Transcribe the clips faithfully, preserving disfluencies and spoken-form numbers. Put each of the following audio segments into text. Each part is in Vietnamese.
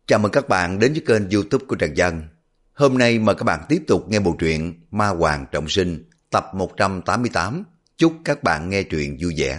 Chào mừng các bạn đến với kênh YouTube của Trần Dân. Hôm nay mời các bạn tiếp tục nghe bộ truyện Ma Hoàng Trọng Sinh tập một trăm tám mươi tám. Chúc các bạn nghe truyện vui vẻ.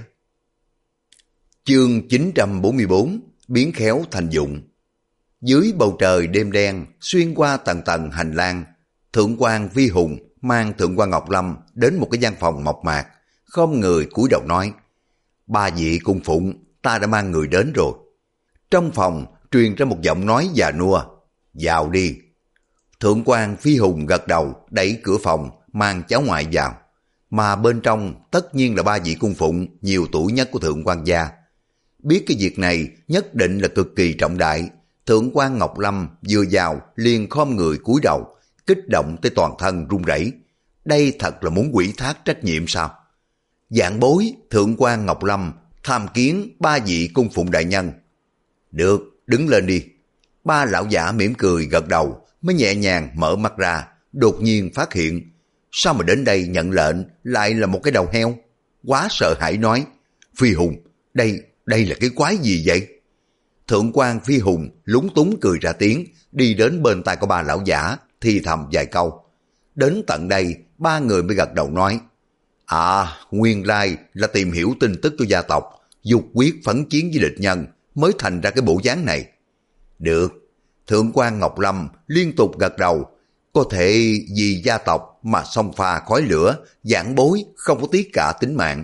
Chương chín trăm bốn mươi bốn, biến khéo thành dụng. Dưới bầu trời đêm đen, xuyên qua tầng tầng hành lang, Thượng quan Vi Hùng mang Thượng quan Ngọc Lâm đến một cái gian phòng mộc mạc, khom người cúi đầu nói: "Ba vị cung phụng, ta đã mang người đến rồi." Trong phòng truyền ra một giọng nói già nua: "Vào đi." Thượng quan Phi Hùng gật đầu, đẩy cửa phòng, mang cháu ngoại vào. Mà bên trong tất nhiên là ba vị cung phụng nhiều tuổi nhất của Thượng quan gia. Biết cái việc này nhất định là cực kỳ trọng đại, Thượng quan Ngọc Lâm vừa vào liền khom người cúi đầu, kích động tới toàn thân run rẩy. Đây thật là muốn quỷ thác trách nhiệm sao? Vạn bối Thượng quan Ngọc Lâm tham kiến ba vị cung phụng đại nhân. Được, đứng lên đi. Ba lão giả mỉm cười gật đầu, mới nhẹ nhàng mở mắt ra, đột nhiên phát hiện sao mà đến đây nhận lệnh lại là một cái đầu heo. Quá sợ hãi nói: "Phi Hùng, đây, đây là cái quái gì vậy?" Thượng quan Phi Hùng lúng túng cười ra tiếng, đi đến bên tai của ba lão giả, thì thầm vài câu. Đến tận đây, ba người mới gật đầu nói: "À, nguyên lai là tìm hiểu tin tức của gia tộc, dục quyết phấn chiến với địch nhân, mới thành ra cái bộ dáng này." Được. Thượng quan Ngọc Lâm liên tục gật đầu. Có thể vì gia tộc mà xông pha khói lửa, vãn bối không có tiếc cả tính mạng.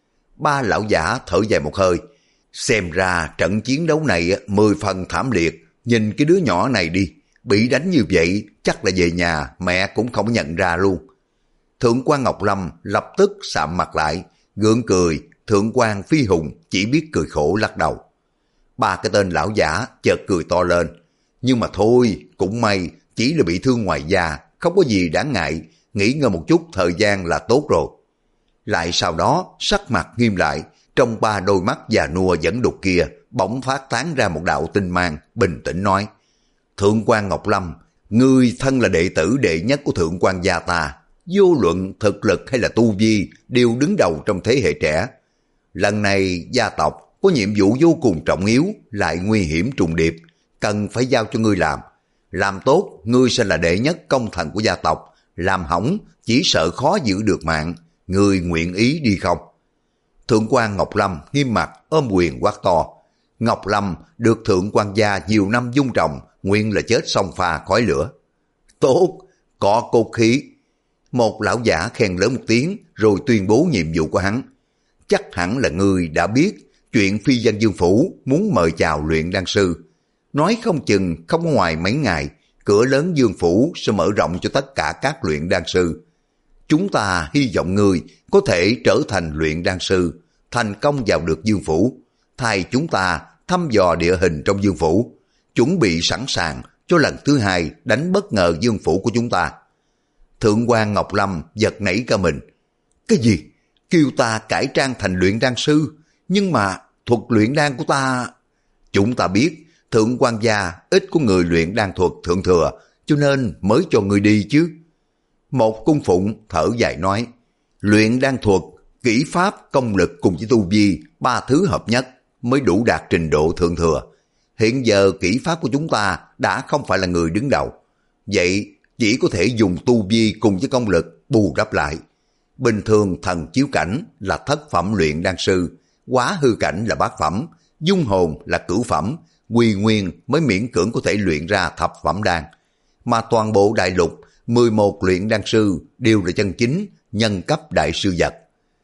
Ba lão giả thở dài một hơi. Xem ra trận chiến đấu này mười phần thảm liệt. Nhìn cái đứa nhỏ này đi, bị đánh như vậy chắc là về nhà mẹ cũng không nhận ra luôn. Thượng quan Ngọc Lâm lập tức sạm mặt lại, gượng cười. Thượng quan Phi Hùng chỉ biết cười khổ lắc đầu. Ba cái tên lão giả chợt cười to lên. Nhưng mà thôi, cũng may, chỉ là bị thương ngoài da, không có gì đáng ngại, nghỉ ngơi một chút thời gian là tốt rồi. Lại sau đó, sắc mặt nghiêm lại, trong ba đôi mắt già nua vẫn đục kia, bỗng phát tán ra một đạo tinh mang, bình tĩnh nói: "Thượng quan Ngọc Lâm, ngươi thân là đệ tử đệ nhất của Thượng quan gia ta, vô luận thực lực hay là tu vi, đều đứng đầu trong thế hệ trẻ. Lần này gia tộc có nhiệm vụ vô cùng trọng yếu, lại nguy hiểm trùng điệp, cần phải giao cho ngươi làm. Làm tốt, ngươi sẽ là đệ nhất công thần của gia tộc, làm hỏng, chỉ sợ khó giữ được mạng. Ngươi nguyện ý đi không?" Thượng quan Ngọc Lâm nghiêm mặt ôm quyền quát to. Ngọc Lâm được Thượng quan gia nhiều năm dung trồng, nguyện là chết xông pha khói lửa. Tốt, có cốt khí. Một lão giả khen lớn một tiếng rồi tuyên bố nhiệm vụ của hắn. Chắc hẳn là ngươi đã biết chuyện Phi Vân Dương Phủ muốn mời chào luyện đan sư. Nói không chừng không ngoài mấy ngày, cửa lớn Dương Phủ sẽ mở rộng cho tất cả các luyện đan sư. Chúng ta hy vọng ngươi có thể trở thành luyện đan sư, thành công vào được Dương Phủ, thay chúng ta thăm dò địa hình trong Dương Phủ, chuẩn bị sẵn sàng cho lần thứ hai đánh bất ngờ Dương Phủ của chúng ta. Thượng quan Ngọc Lâm giật nảy cả mình. Cái gì? Kêu ta cải trang thành luyện đan sư, nhưng mà thuật luyện đan của ta... Chúng ta biết Thượng quan gia ít có người luyện đan thuật thượng thừa, cho nên mới cho người đi chứ. Một cung phụng thở dài nói: Luyện đan thuật, kỹ pháp, công lực cùng với tu vi, ba thứ hợp nhất mới đủ đạt trình độ thượng thừa. Hiện giờ kỹ pháp của chúng ta đã không phải là người đứng đầu, vậy chỉ có thể dùng tu vi cùng với công lực bù đắp lại. Bình thường thần chiếu cảnh là thất phẩm luyện đan sư, quá hư cảnh là bát phẩm, dung hồn là cửu phẩm, quy nguyên mới miễn cưỡng có thể luyện ra thập phẩm đan. Mà toàn bộ đại lục, mười một luyện đan sư đều là chân chính nhân cấp đại sư vật.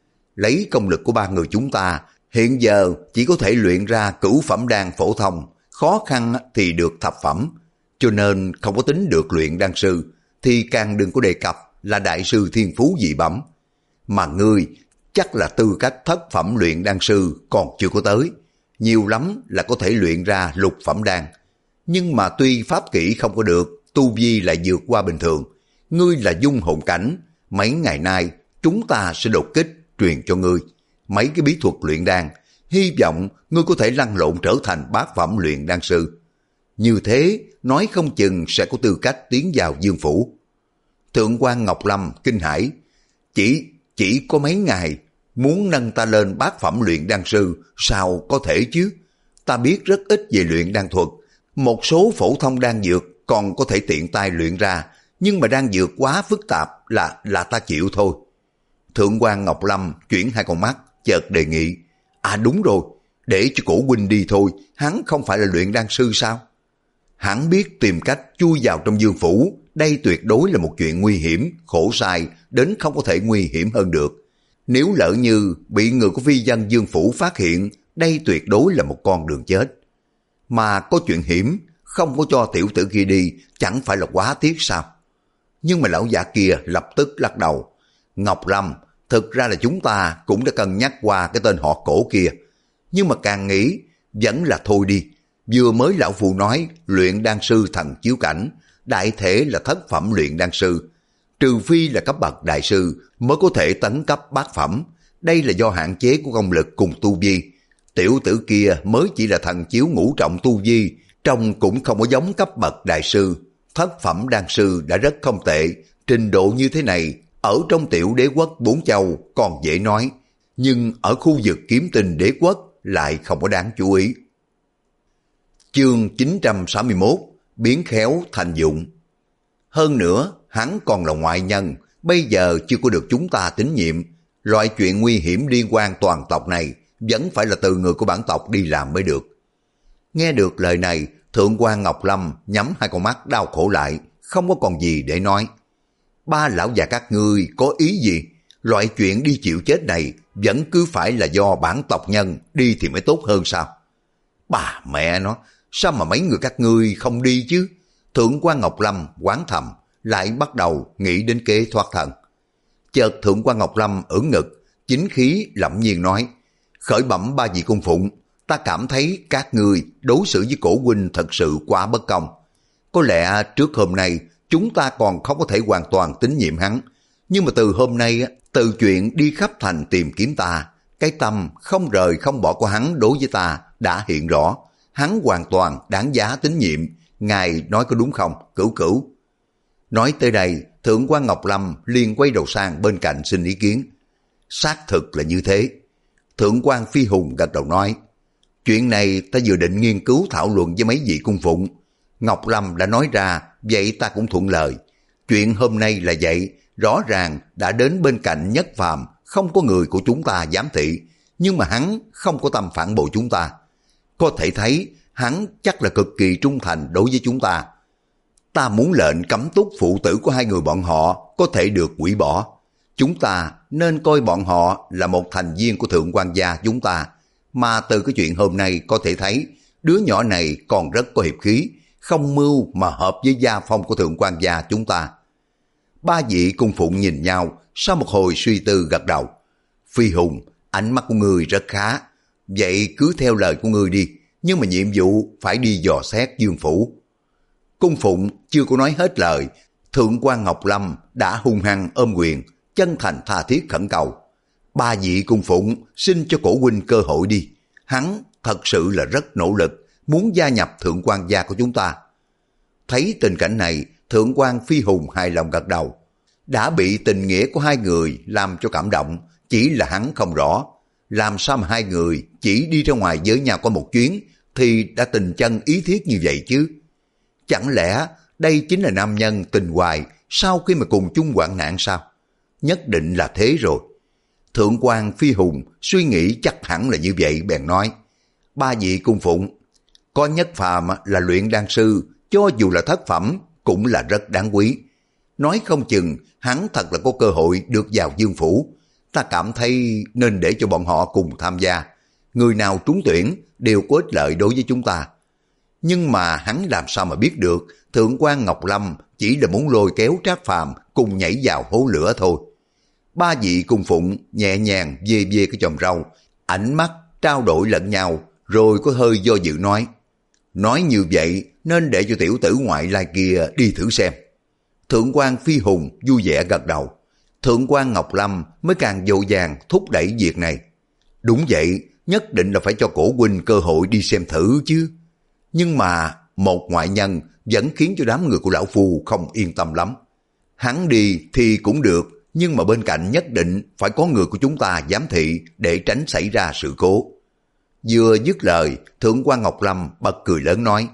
Lấy công lực của ba người chúng ta, hiện giờ chỉ có thể luyện ra cửu phẩm đan phổ thông, khó khăn thì được thập phẩm, cho nên không có tính được luyện đan sư, thì càng đừng có đề cập là đại sư thiên phú dị bẩm. Mà ngươi chắc là tư cách thất phẩm luyện đan sư còn chưa có tới, nhiều lắm là có thể luyện ra lục phẩm đan. Nhưng mà tuy pháp kỹ không có được, tu vi lại vượt qua bình thường. Ngươi là dung hồn cảnh, mấy ngày nay chúng ta sẽ đột kích truyền cho ngươi mấy cái bí thuật luyện đan, hy vọng ngươi có thể lăn lộn trở thành bát phẩm luyện đan sư. Như thế, nói không chừng sẽ có tư cách tiến vào Dương Phủ. Thượng quan Ngọc Lâm kinh hãi, chỉ chỉ có mấy ngày, muốn nâng ta lên bát phẩm luyện đan sư, sao có thể chứ? Ta biết rất ít về luyện đan thuật, Một số phổ thông đan dược còn có thể tiện tay luyện ra, nhưng mà đan dược quá phức tạp là là ta chịu thôi. Thượng quan Ngọc Lâm chuyển hai con mắt, chợt đề nghị, à đúng rồi, để cho cổ huynh đi thôi, hắn không phải là luyện đan sư sao? Hắn biết tìm cách chui vào trong Dương phủ, đây tuyệt đối là một chuyện nguy hiểm, khổ sai, đến không có thể nguy hiểm hơn được. Nếu lỡ như bị người của phi dân Dương phủ phát hiện, đây tuyệt đối là một con đường chết. Mà có chuyện hiểm, không có cho tiểu tử kia đi, chẳng phải là quá tiếc sao? Nhưng mà lão già kia lập tức lắc đầu. Ngọc Lâm, thực ra là chúng ta cũng đã cân nhắc qua cái tên họ Cổ kia. Nhưng mà càng nghĩ, vẫn là thôi đi. Vừa mới lão phù nói luyện đan sư thần chiếu cảnh, đại thể là thất phẩm luyện đan sư. Trừ phi là cấp bậc đại sư mới có thể tấn cấp bát phẩm. Đây là do hạn chế của công lực cùng tu vi. Tiểu tử kia mới chỉ là thần chiếu ngũ trọng tu vi, trông cũng không có giống cấp bậc đại sư. Thất phẩm đan sư đã rất không tệ, trình độ như thế này, ở trong tiểu đế quốc bốn châu còn dễ nói, nhưng ở khu vực kiếm tinh đế quốc lại không có đáng chú ý. Chương chín trăm sáu mươi mốt, biến khéo thành dụng. Hơn nữa, hắn còn là ngoại nhân, bây giờ chưa có được chúng ta tín nhiệm. Loại chuyện nguy hiểm liên quan toàn tộc này vẫn phải là từ người của bản tộc đi làm mới được. Nghe được lời này, Thượng quan Ngọc Lâm nhắm hai con mắt đau khổ lại, không có còn gì để nói. Ba lão già các ngươi có ý gì? Loại chuyện đi chịu chết này vẫn cứ phải là do bản tộc nhân đi thì mới tốt hơn sao? Bà mẹ nó, sao mà mấy người các ngươi không đi chứ? Thượng quan Ngọc Lâm oán thầm, lại bắt đầu nghĩ đến kế thoát thân. Chợt Thượng quan Ngọc Lâm ưỡn ngực, chính khí lẩm nhiên nói, khởi bẩm ba vị cung phụng, ta cảm thấy các ngươi đối xử với cổ huynh thật sự quá bất công. Có lẽ trước hôm nay chúng ta còn không có thể hoàn toàn tín nhiệm hắn, nhưng mà từ hôm nay, từ chuyện đi khắp thành tìm kiếm ta, cái tâm không rời không bỏ của hắn đối với ta đã hiện rõ. Hắn hoàn toàn đáng giá tín nhiệm, ngài nói có đúng không, Cửu Cửu? Nói tới đây, Thượng quan Ngọc Lâm liền quay đầu sang bên cạnh xin ý kiến. Xác thực là như thế. Thượng quan Phi Hùng gật đầu nói, chuyện này ta vừa định nghiên cứu thảo luận với mấy vị cung phụng. Ngọc Lâm đã nói ra, vậy ta cũng thuận lời. Chuyện hôm nay là vậy, rõ ràng đã đến bên cạnh Nhất Phàm, không có người của chúng ta giám thị, nhưng mà hắn không có tâm phản bội chúng ta. Có thể thấy hắn chắc là cực kỳ trung thành đối với chúng ta. Ta muốn lệnh cấm túc phụ tử của hai người bọn họ có thể được hủy bỏ. Chúng ta nên coi bọn họ là một thành viên của thượng quan gia chúng ta. Mà từ cái chuyện hôm nay có thể thấy, đứa nhỏ này còn rất có hiệp khí, không mưu mà hợp với gia phong của thượng quan gia chúng ta. Ba vị cung phụng nhìn nhau, sau một hồi suy tư gật đầu. Phi Hùng, ánh mắt của ngươi rất khá, vậy cứ theo lời của ngươi đi, nhưng mà nhiệm vụ phải đi dò xét Dương phủ. Cung phụng chưa có nói hết lời, Thượng quan Ngọc Lâm đã hung hăng ôm quyền, chân thành tha thiết khẩn cầu. Ba vị cung phụng xin cho cổ huynh cơ hội đi, hắn thật sự là rất nỗ lực, muốn gia nhập thượng quan gia của chúng ta. Thấy tình cảnh này, Thượng quan Phi Hùng hài lòng gật đầu. Đã bị tình nghĩa của hai người làm cho cảm động, chỉ là hắn không rõ. Làm sao mà hai người chỉ đi ra ngoài với nhau có một chuyến thì đã tình chân ý thiết như vậy chứ? Chẳng lẽ đây chính là nam nhân tình hoài sau khi mà cùng chung hoạn nạn sao? Nhất định là thế rồi. Thượng quan Phi Hùng suy nghĩ chắc hẳn là như vậy, bèn nói, ba vị cung phụng, có Nhất Phàm là luyện đan sư, cho dù là thất phẩm cũng là rất đáng quý. Nói không chừng hắn thật là có cơ hội được vào Dương phủ. Ta cảm thấy nên để cho bọn họ cùng tham gia. Người nào trúng tuyển đều có ích lợi đối với chúng ta. Nhưng mà hắn làm sao mà biết được Thượng quan Ngọc Lâm chỉ là muốn lôi kéo Trác Phàm cùng nhảy vào hố lửa thôi. Ba vị cung phụng nhẹ nhàng dê dê cái chòm râu, ánh mắt trao đổi lẫn nhau, rồi có hơi do dự nói, nói như vậy nên để cho tiểu tử ngoại lai kia đi thử xem. Thượng quan Phi Hùng vui vẻ gật đầu. Thượng quan Ngọc Lâm mới càng dội vàng thúc đẩy việc này. Đúng vậy, nhất định là phải cho cổ huynh cơ hội đi xem thử chứ. Nhưng mà một ngoại nhân vẫn khiến cho đám người của lão phu không yên tâm lắm. Hắn đi thì cũng được, nhưng mà bên cạnh nhất định phải có người của chúng ta giám thị để tránh xảy ra sự cố. Vừa dứt lời, Thượng quan Ngọc Lâm bật cười lớn nói,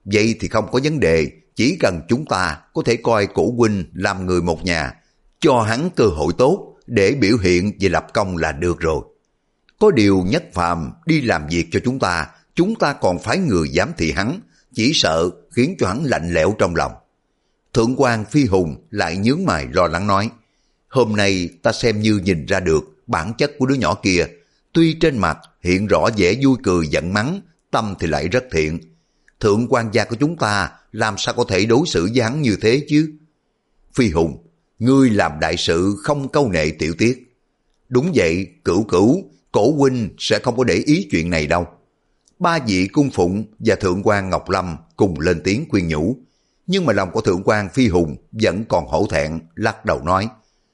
Vậy thì không có vấn đề, chỉ cần chúng ta có thể coi cổ huynh làm người một nhà, cho hắn cơ hội tốt để biểu hiện về lập công là được rồi. Có điều Nhất Phàm đi làm việc cho chúng ta, chúng ta còn phái người giám thị hắn, chỉ sợ khiến cho hắn lạnh lẽo trong lòng. Thượng quan Phi Hùng lại nhướng mày lo lắng nói, hôm nay ta xem như nhìn ra được bản chất của đứa nhỏ kia, tuy trên mặt hiện rõ vẻ vui cười giận mắng, tâm thì lại rất thiện. Thượng quan gia của chúng ta làm sao có thể đối xử với hắn như thế chứ? Phi Hùng, ngươi làm đại sự không câu nệ tiểu tiết. Đúng vậy, Cửu Cửu, cổ huynh sẽ không có để ý chuyện này đâu. Ba vị cung phụng và thượng quan Ngọc Lâm cùng lên tiếng khuyên nhủ, nhưng mà lòng của thượng quan Phi Hùng vẫn còn hổ thẹn, lắc đầu nói,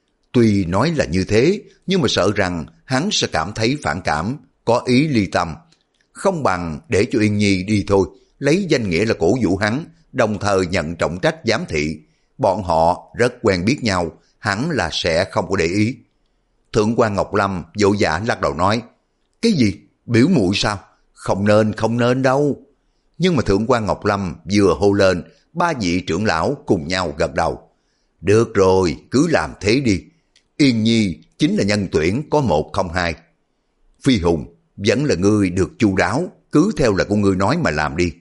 tuy nói là như thế, nhưng mà sợ rằng hắn sẽ cảm thấy phản cảm, có ý ly tâm. Không bằng để cho Yên Nhi đi thôi, lấy danh nghĩa là cổ vũ hắn, đồng thời nhận trọng trách giám thị. Bọn họ rất quen biết nhau, hẳn là sẽ không có để ý. Thượng quan Ngọc Lâm vội vã lắc đầu nói, cái gì? Biểu muội sao? Không nên, không nên đâu. Nhưng mà thượng quan Ngọc Lâm vừa hô lên, ba vị trưởng lão cùng nhau gật đầu. Được rồi, cứ làm thế đi. Yên Nhi chính là nhân tuyển có một không hai. Phi Hùng, vẫn là ngươi được chu đáo, cứ theo lời của ngươi nói mà làm đi.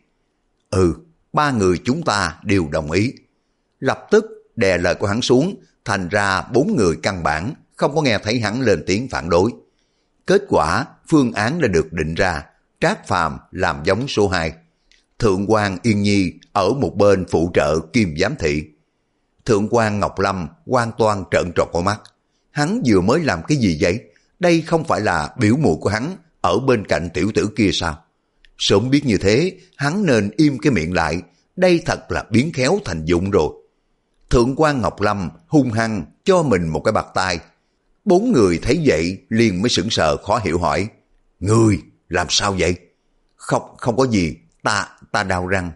Ừ, ba người chúng ta đều đồng ý. Lập tức đè lời của hắn xuống, thành ra bốn người căn bản không có nghe thấy hắn lên tiếng phản đối. Kết quả phương án đã được định ra, Trác Phàm làm giống số hai. Thượng quan Yên Nhi ở một bên phụ trợ kim giám thị. Thượng quan Ngọc Lâm hoàn toàn trợn tròn con mắt. Hắn vừa mới làm cái gì vậy? Đây không phải là biểu muội của hắn ở bên cạnh tiểu tử kia sao? Sớm biết như thế, hắn nên im cái miệng lại, đây thật là biến khéo thành dụng rồi. Thượng quan Ngọc Lâm hung hăng cho mình một cái bạt tay. Bốn người thấy vậy liền mới sững sờ khó hiểu hỏi, ngươi làm sao vậy? Không, không có gì, ta, ta đau răng.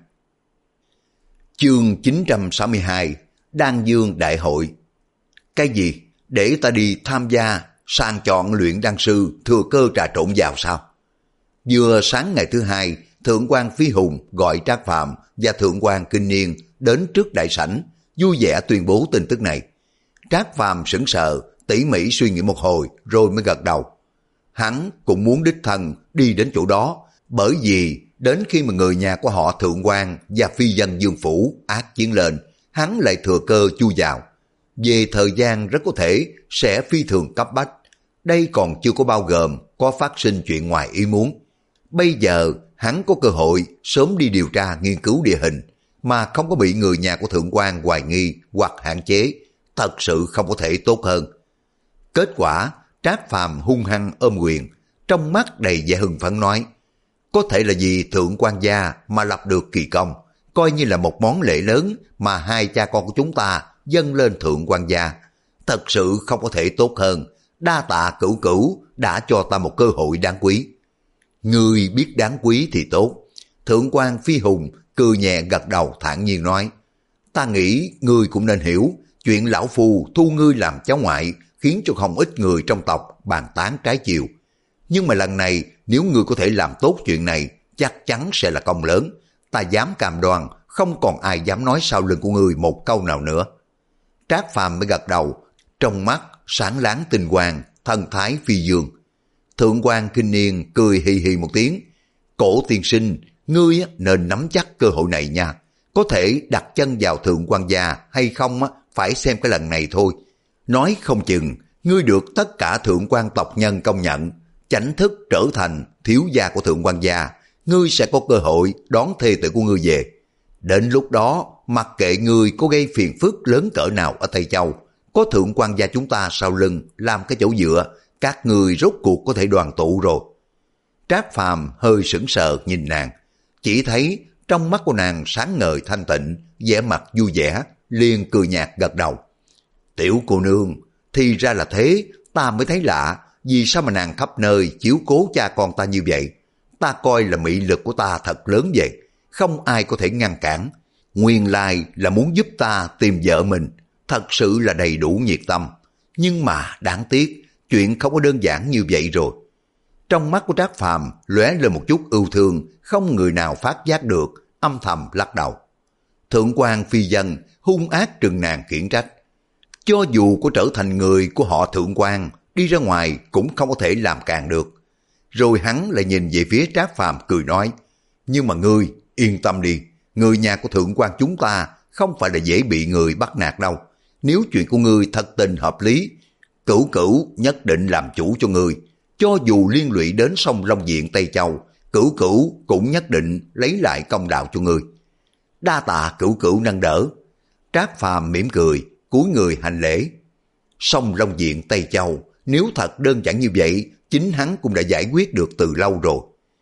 Chương chín trăm sáu mươi hai, Đan Dương Đại Hội. Cái gì? Để ta đi tham gia sang chọn luyện đan sư thừa cơ trà trộn vào sao? Vừa sáng ngày thứ hai, thượng quan Phi Hùng gọi Trác Phàm và thượng quan Kinh Niên đến trước đại sảnh, vui vẻ tuyên bố tin tức này. Trác Phàm sững sờ, tỉ mỉ suy nghĩ một hồi rồi mới gật đầu. Hắn cũng muốn đích thân đi đến chỗ đó, bởi vì đến khi mà người nhà của họ thượng quan và phi dân Dương Phủ ác chiến lên, hắn lại thừa cơ chui vào. Về thời gian rất có thể sẽ phi thường cấp bách. Đây còn chưa có bao gồm có phát sinh chuyện ngoài ý muốn. Bây giờ hắn có cơ hội sớm đi điều tra nghiên cứu địa hình, mà không có bị người nhà của thượng quan hoài nghi hoặc hạn chế, thật sự không có thể tốt hơn. Kết quả, Trác Phàm hung hăng ôm quyền, trong mắt đầy vẻ hưng phấn nói, có thể là vì thượng quan gia mà lập được kỳ công, coi như là một món lễ lớn mà hai cha con của chúng ta dâng lên thượng quan gia. Thật sự không có thể tốt hơn, đa tạ Cửu Cửu đã cho ta một cơ hội đáng quý. Ngươi biết đáng quý thì tốt. Thượng quan Phi Hùng cười nhẹ gật đầu thản nhiên nói, ta nghĩ ngươi cũng nên hiểu, chuyện lão phu thu ngươi làm cháu ngoại khiến cho không ít người trong tộc bàn tán trái chiều. Nhưng mà lần này nếu ngươi có thể làm tốt chuyện này, chắc chắn sẽ là công lớn. Ta dám cam đoan không còn ai dám nói sau lưng của ngươi một câu nào nữa. Trác Phàm mới gật đầu, trong mắt sáng láng tinh quang, thần thái phi dương. Thượng quan Kinh Niên cười hì hì một tiếng, cổ tiên sinh, ngươi nên nắm chắc cơ hội này nha. Có thể đặt chân vào thượng quan gia hay không phải xem cái lần này thôi. Nói không chừng ngươi được tất cả thượng quan tộc nhân công nhận, chánh thức trở thành thiếu gia của thượng quan gia, ngươi sẽ có cơ hội đón thê tử của ngươi về. Đến lúc đó, mặc kệ ngươi có gây phiền phức lớn cỡ nào ở Tây Châu, có thượng quan gia chúng ta sau lưng làm cái chỗ dựa, các ngươi rốt cuộc có thể đoàn tụ rồi. Trác Phàm hơi sững sờ nhìn nàng, chỉ thấy trong mắt của nàng sáng ngời thanh tịnh, vẻ mặt vui vẻ, liền cười nhạt gật đầu. Tiểu cô nương, thì ra là thế, ta mới thấy lạ, vì sao mà nàng khắp nơi chiếu cố cha con ta như vậy. Ta coi là mị lực của ta thật lớn vậy, không ai có thể ngăn cản. Nguyên lai là muốn giúp ta tìm vợ mình, thật sự là đầy đủ nhiệt tâm. Nhưng mà đáng tiếc, chuyện không có đơn giản như vậy rồi. Trong mắt của Trác Phàm lóe lên một chút ưu thương, không người nào phát giác được, âm thầm lắc đầu. Thượng quan Phi Dân hung ác trừng nàng khiển trách. Cho dù có trở thành người của họ Thượng quan, đi ra ngoài cũng không có thể làm càng được. Rồi hắn lại nhìn về phía Trác Phàm cười nói, nhưng mà ngươi yên tâm đi, người nhà của Thượng quan chúng ta không phải là dễ bị người bắt nạt đâu. Nếu chuyện của ngươi thật tình hợp lý, Cửu Cửu nhất định làm chủ cho ngươi. Cho dù liên lụy đến sông Long Diện Tây Châu, Cửu Cửu cũng nhất định lấy lại công đạo cho ngươi. Đa tạ Cửu Cửu nâng đỡ. Trác Phàm mỉm cười, cúi người hành lễ. Sông Long Diện Tây Châu, nếu thật đơn giản như vậy, chính hắn cũng đã giải quyết được từ lâu rồi.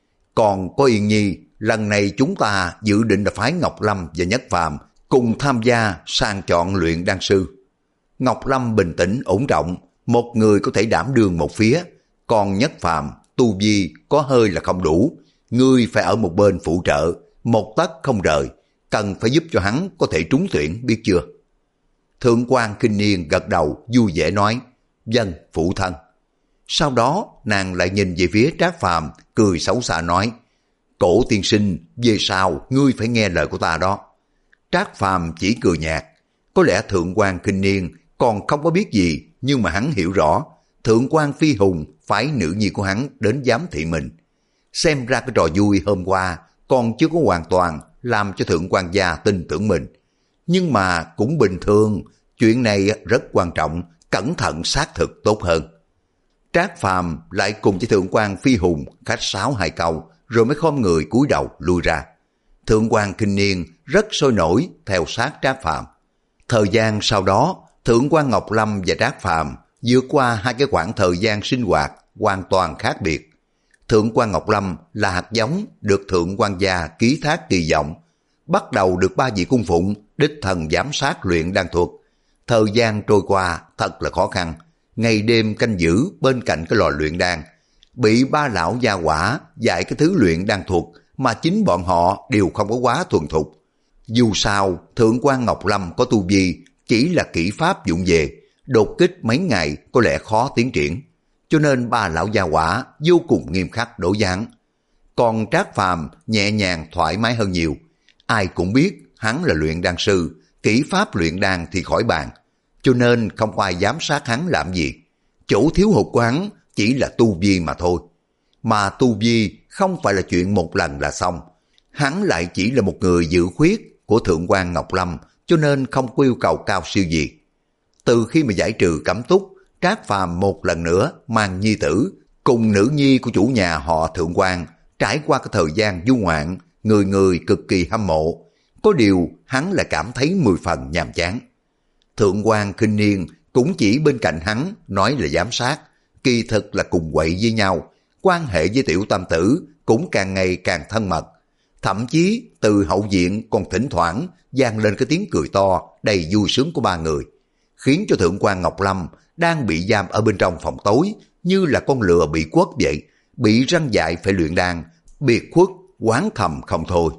Còn có Yên Nhi, lần này chúng ta dự định là phái Ngọc Lâm và Nhất Phàm cùng tham gia sang chọn luyện đan sư. Ngọc Lâm bình tĩnh ổn trọng, một người có thể đảm đương một phía, còn Nhất Phàm tu vi có hơi là không đủ, ngươi phải ở một bên phụ trợ, một tấc không rời, cần phải giúp cho hắn có thể trúng tuyển, biết chưa? Thượng quan Kinh Niên gật đầu vui vẻ nói, vâng phụ thân. Sau đó nàng lại nhìn về phía Trác Phàm cười xấu xa nói, Cổ tiên sinh, về sau ngươi phải nghe lời của ta đó. Trác Phàm chỉ cười nhạt, có lẽ Thượng quan Kinh Niên còn không có biết gì, nhưng mà hắn hiểu rõ, Thượng quan Phi Hùng phái nữ nhi của hắn đến giám thị mình. Xem ra cái trò vui hôm qua còn chưa có hoàn toàn làm cho Thượng quan gia tin tưởng mình. Nhưng mà cũng bình thường, chuyện này rất quan trọng, cẩn thận xác thực tốt hơn. Trác Phàm lại cùng với Thượng quan Phi Hùng khách sáo hai câu, rồi mới khom người cúi đầu lui ra. Thượng quan Kinh Niên rất sôi nổi theo sát Trác Phàm. Thời gian sau đó, Thượng quan Ngọc Lâm và Trác Phàm vượt qua hai cái khoảng thời gian sinh hoạt hoàn toàn khác biệt. Thượng quan Ngọc Lâm là hạt giống được Thượng quan gia ký thác kỳ vọng, bắt đầu được ba vị cung phụng đích thần giám sát luyện đan thuật. Thời gian trôi qua thật là khó khăn, ngày đêm canh giữ bên cạnh cái lò luyện đan, bị ba lão gia hỏa dạy cái thứ luyện đan thuật mà chính bọn họ đều không có quá thuần thục. Dù sao, Thượng quan Ngọc Lâm có tu vi chỉ là kỹ pháp dụng về, đột kích mấy ngày có lẽ khó tiến triển, cho nên ba lão gia hỏa vô cùng nghiêm khắc đối với hắn. Còn Trác Phàm nhẹ nhàng thoải mái hơn nhiều, ai cũng biết hắn là luyện đan sư, kỹ pháp luyện đan thì khỏi bàn, cho nên không ai giám sát hắn làm gì. Chỗ thiếu hụt của hắn chỉ là tu vi mà thôi. Mà tu vi không phải là chuyện một lần là xong. Hắn lại chỉ là một người dự khuyết của Thượng quan Ngọc Lâm, cho nên không có yêu cầu cao siêu gì. Từ khi mà giải trừ cấm túc, Trác Phàm một lần nữa mang nhi tử cùng nữ nhi của chủ nhà họ Thượng quan trải qua cái thời gian du ngoạn, người người cực kỳ hâm mộ. Có điều hắn lại cảm thấy mười phần nhàm chán. Thượng quan Kinh Niên cũng chỉ bên cạnh hắn nói là giám sát, kỳ thực là cùng quậy với nhau, quan hệ với tiểu tam tử cũng càng ngày càng thân mật. Thậm chí từ hậu viện còn thỉnh thoảng vang lên cái tiếng cười to đầy vui sướng của ba người, khiến cho Thượng quan Ngọc Lâm đang bị giam ở bên trong phòng tối như là con lừa bị quất vậy, bị răng dại phải luyện đan, biệt khuất oán thầm không thôi.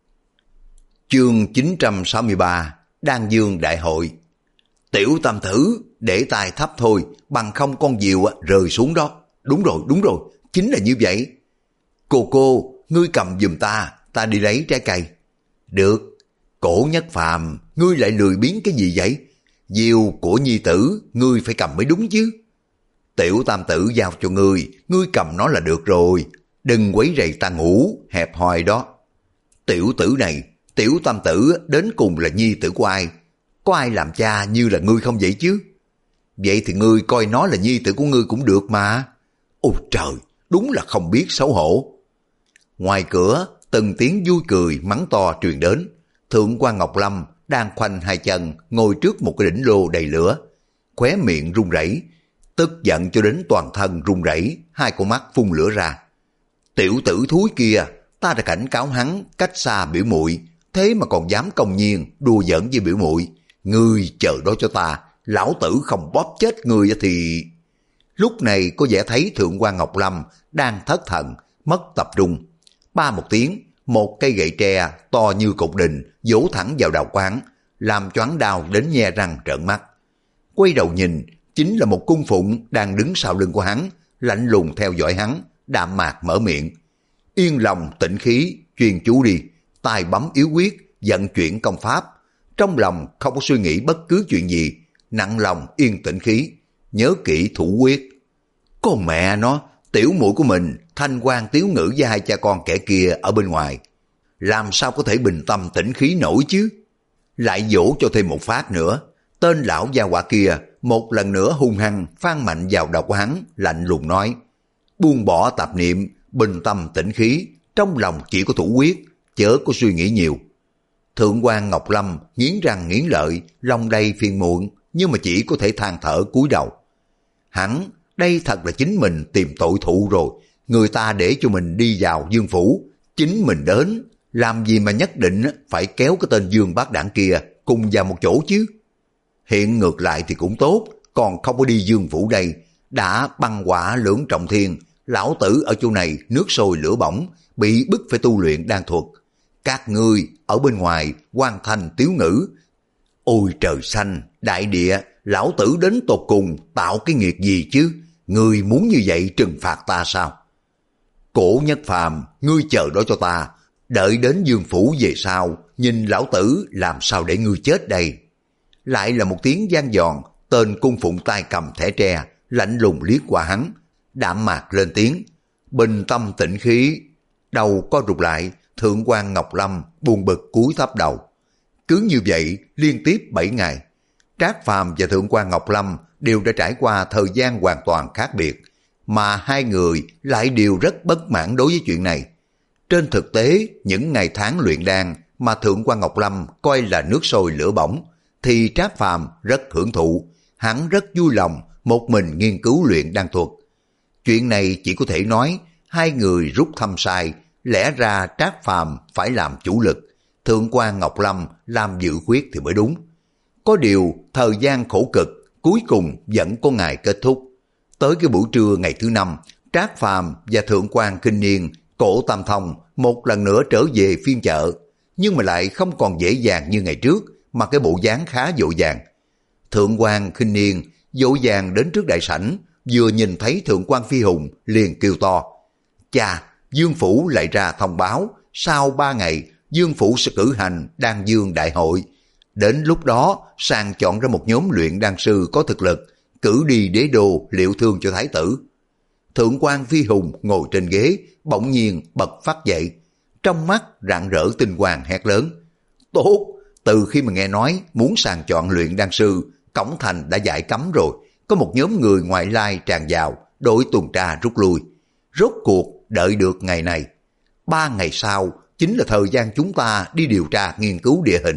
Chương chín trăm sáu mươi ba, Đan Dương Đại Hội. Tiểu tam tử, để tài thấp thôi, bằng không con diều rơi xuống đó. Đúng rồi, đúng rồi, chính là như vậy. Cô cô, ngươi cầm giùm ta, ta đi lấy trái cây. Được. Cổ Nhất Phàm, ngươi lại lười biếng cái gì vậy? Diều của nhi tử, ngươi phải cầm mới đúng chứ. Tiểu tam tử giao cho ngươi, ngươi cầm nó là được rồi. Đừng quấy rầy ta ngủ, hẹp hòi đó. Tiểu tử này, tiểu tam tử đến cùng là nhi tử của ai? Có ai làm cha như là ngươi không vậy chứ? Vậy thì ngươi coi nó là nhi tử của ngươi cũng được mà. Ôi trời, đúng là không biết xấu hổ. Ngoài cửa, từng tiếng vui cười mắng to truyền đến. Thượng quan Ngọc Lâm đang khoanh hai chân ngồi trước một cái đỉnh lô đầy lửa, khóe miệng run rẩy, tức giận cho đến toàn thân run rẩy, hai con mắt phun lửa ra. Tiểu tử thúi kia, ta đã cảnh cáo hắn cách xa biểu muội, thế mà còn dám công nhiên đùa giỡn với biểu muội. Ngươi chờ đó cho ta, lão tử không bóp chết ngươi thì... Lúc này có vẻ thấy Thượng quan Ngọc Lâm đang thất thần, mất tập trung. Ba một tiếng, một cây gậy tre to như cột đình vỗ thẳng vào đầu quán, làm choáng đau đến nhe răng trợn mắt. Quay đầu nhìn, chính là một cung phụng đang đứng sau lưng của hắn, lạnh lùng theo dõi hắn, đạm mạc mở miệng. Yên lòng tĩnh khí, chuyên chú đi, tay bấm yếu quyết, vận chuyển công pháp. Trong lòng không có suy nghĩ bất cứ chuyện gì, nặng lòng yên tĩnh khí, nhớ kỹ thủ quyết. Con mẹ nó, tiểu muội của mình, Thanh Quan Tiếu Ngữ với hai cha con kẻ kia ở bên ngoài. Làm sao có thể bình tâm tĩnh khí nổi chứ? Lại dỗ cho thêm một phát nữa. Tên lão gia hỏa kia một lần nữa hung hăng phan mạnh vào đầu của hắn, lạnh lùng nói: buông bỏ tạp niệm, bình tâm tĩnh khí, trong lòng chỉ có thủ quyết, chớ có suy nghĩ nhiều. Thượng quan Ngọc Lâm nghiến răng nghiến lợi, lòng đầy phiền muộn, nhưng mà chỉ có thể than thở cúi đầu. Hắn, đây thật là chính mình tìm tội thụ rồi, người ta để cho mình đi vào Dương phủ, chính mình đến, làm gì mà nhất định phải kéo cái tên Dương Bác Đảng kia cùng vào một chỗ chứ? Hiện ngược lại thì cũng tốt, còn không có đi Dương phủ đây, đã băng quả lưỡng trọng thiên, lão tử ở chỗ này nước sôi lửa bỏng, bị bức phải tu luyện đan thuật. Các ngươi ở bên ngoài Quan Thanh Tiếu Ngữ. Ôi trời xanh, đại địa, lão tử đến tột cùng tạo cái nghiệt gì chứ? Ngươi muốn như vậy trừng phạt ta sao? Cổ Nhất Phàm, ngươi chờ đó cho ta, đợi đến Dương phủ về sau, nhìn lão tử làm sao để ngươi chết đây. Lại là một tiếng vang giòn, tên cung phụng tay cầm thẻ tre, lạnh lùng liếc qua hắn, đạm mạc lên tiếng: bình tâm tĩnh khí. Đầu co rụt lại, Thượng quan Ngọc Lâm buồn bực cúi thấp đầu. Cứ như vậy liên tiếp bảy ngày, Trác Phàm và Thượng quan Ngọc Lâm đều đã trải qua thời gian hoàn toàn khác biệt, mà hai người lại đều rất bất mãn đối với chuyện này. Trên thực tế, những ngày tháng luyện đan mà Thượng quan Ngọc Lâm coi là nước sôi lửa bỏng, thì Trác Phàm rất hưởng thụ, hắn rất vui lòng một mình nghiên cứu luyện đan thuật. Chuyện này chỉ có thể nói hai người rút thăm sai, lẽ ra Trác Phàm phải làm chủ lực, Thượng quan Ngọc Lâm làm dự khuyết thì mới đúng. Có điều thời gian khổ cực cuối cùng vẫn có ngày kết thúc. Tới cái buổi trưa ngày thứ năm, Trác Phàm và Thượng quan Kinh Niên, Cổ Tam Thông một lần nữa trở về phiên chợ, nhưng mà lại không còn dễ dàng như ngày trước, mà cái bộ dáng khá vội vàng. Thượng quan Kinh Niên vội vàng đến trước đại sảnh, vừa nhìn thấy Thượng quan Phi Hùng liền kêu to: chà, Dương phủ lại ra thông báo, sau ba ngày Dương phủ sẽ cử hành đan dương đại hội. Đến lúc đó sàng chọn ra một nhóm luyện đan sư có thực lực, cử đi đế đô liệu thương cho thái tử. Thượng quan Phi Hùng ngồi trên ghế, bỗng nhiên bật phát dậy, trong mắt rạng rỡ tinh quang hét lớn: tốt! Từ khi mà nghe nói muốn sàng chọn luyện đan sư, cổng thành đã giải cấm rồi, có một nhóm người ngoại lai tràn vào, đội tuần tra rút lui. Rốt cuộc đợi được ngày này. Ba ngày sau chính là thời gian chúng ta đi điều tra nghiên cứu địa hình.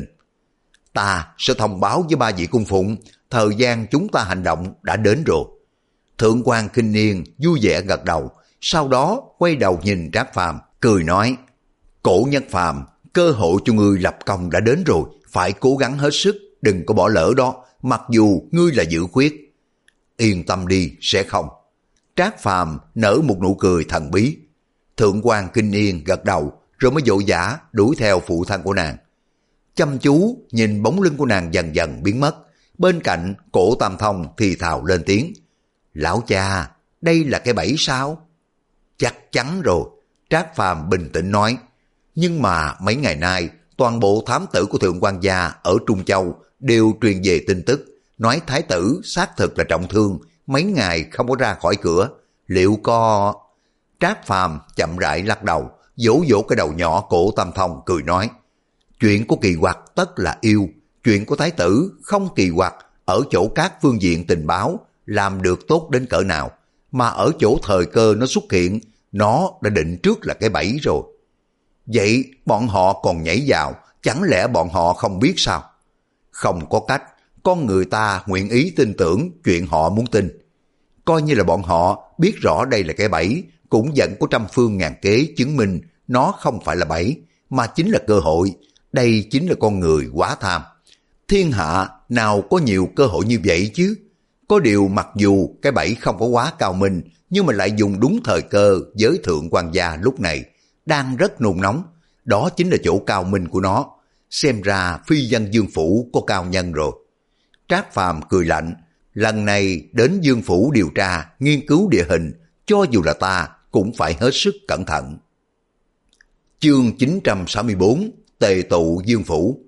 Ta sẽ thông báo với ba vị cung phụng, thời gian chúng ta hành động đã đến rồi. Thượng quan Kinh Niên vui vẻ gật đầu, sau đó quay đầu nhìn Trác Phàm, cười nói: Cổ Nhất Phàm, cơ hội cho ngươi lập công đã đến rồi, phải cố gắng hết sức, đừng có bỏ lỡ đó, mặc dù ngươi là dự khuyết. Yên tâm đi, sẽ không. Trác Phàm nở một nụ cười thần bí. Thượng quan Kinh Niên gật đầu, rồi mới vội vã đuổi theo phụ thân của nàng. Chăm chú nhìn bóng lưng của nàng dần dần biến mất, bên cạnh Cổ Tam Thông thì thào lên tiếng: lão cha, đây là cái bẫy sao? Chắc chắn rồi, Trác Phàm bình tĩnh nói. Nhưng mà mấy ngày nay, toàn bộ thám tử của Thượng quan gia ở Trung Châu đều truyền về tin tức, nói thái tử xác thực là trọng thương, mấy ngày không có ra khỏi cửa. Liệu có... Trác Phàm chậm rãi lắc đầu, vỗ vỗ cái đầu nhỏ Cổ Tam Thông cười nói: chuyện của kỳ quặc tất là yêu, chuyện của thái tử không kỳ quặc, ở chỗ các phương diện tình báo làm được tốt đến cỡ nào, mà ở chỗ thời cơ nó xuất hiện, nó đã định trước là cái bẫy rồi. Vậy bọn họ còn nhảy vào, chẳng lẽ bọn họ không biết sao? Không có cách, con người ta nguyện ý tin tưởng chuyện họ muốn tin. Coi như là bọn họ biết rõ đây là cái bẫy, cũng vẫn có trăm phương ngàn kế chứng minh nó không phải là bẫy, mà chính là cơ hội. Đây chính là con người quá tham. Thiên hạ nào có nhiều cơ hội như vậy chứ? Có điều mặc dù cái bẫy không có quá cao minh, nhưng mà lại dùng đúng thời cơ với Thượng quan gia lúc này, đang rất nôn nóng. Đó chính là chỗ cao minh của nó. Xem ra phi dân Dương phủ có cao nhân rồi. Trác Phàm cười lạnh, lần này đến Dương phủ điều tra, nghiên cứu địa hình, cho dù là ta cũng phải hết sức cẩn thận. Chương chín trăm sáu mươi bốn, Tề tụ Dương phủ.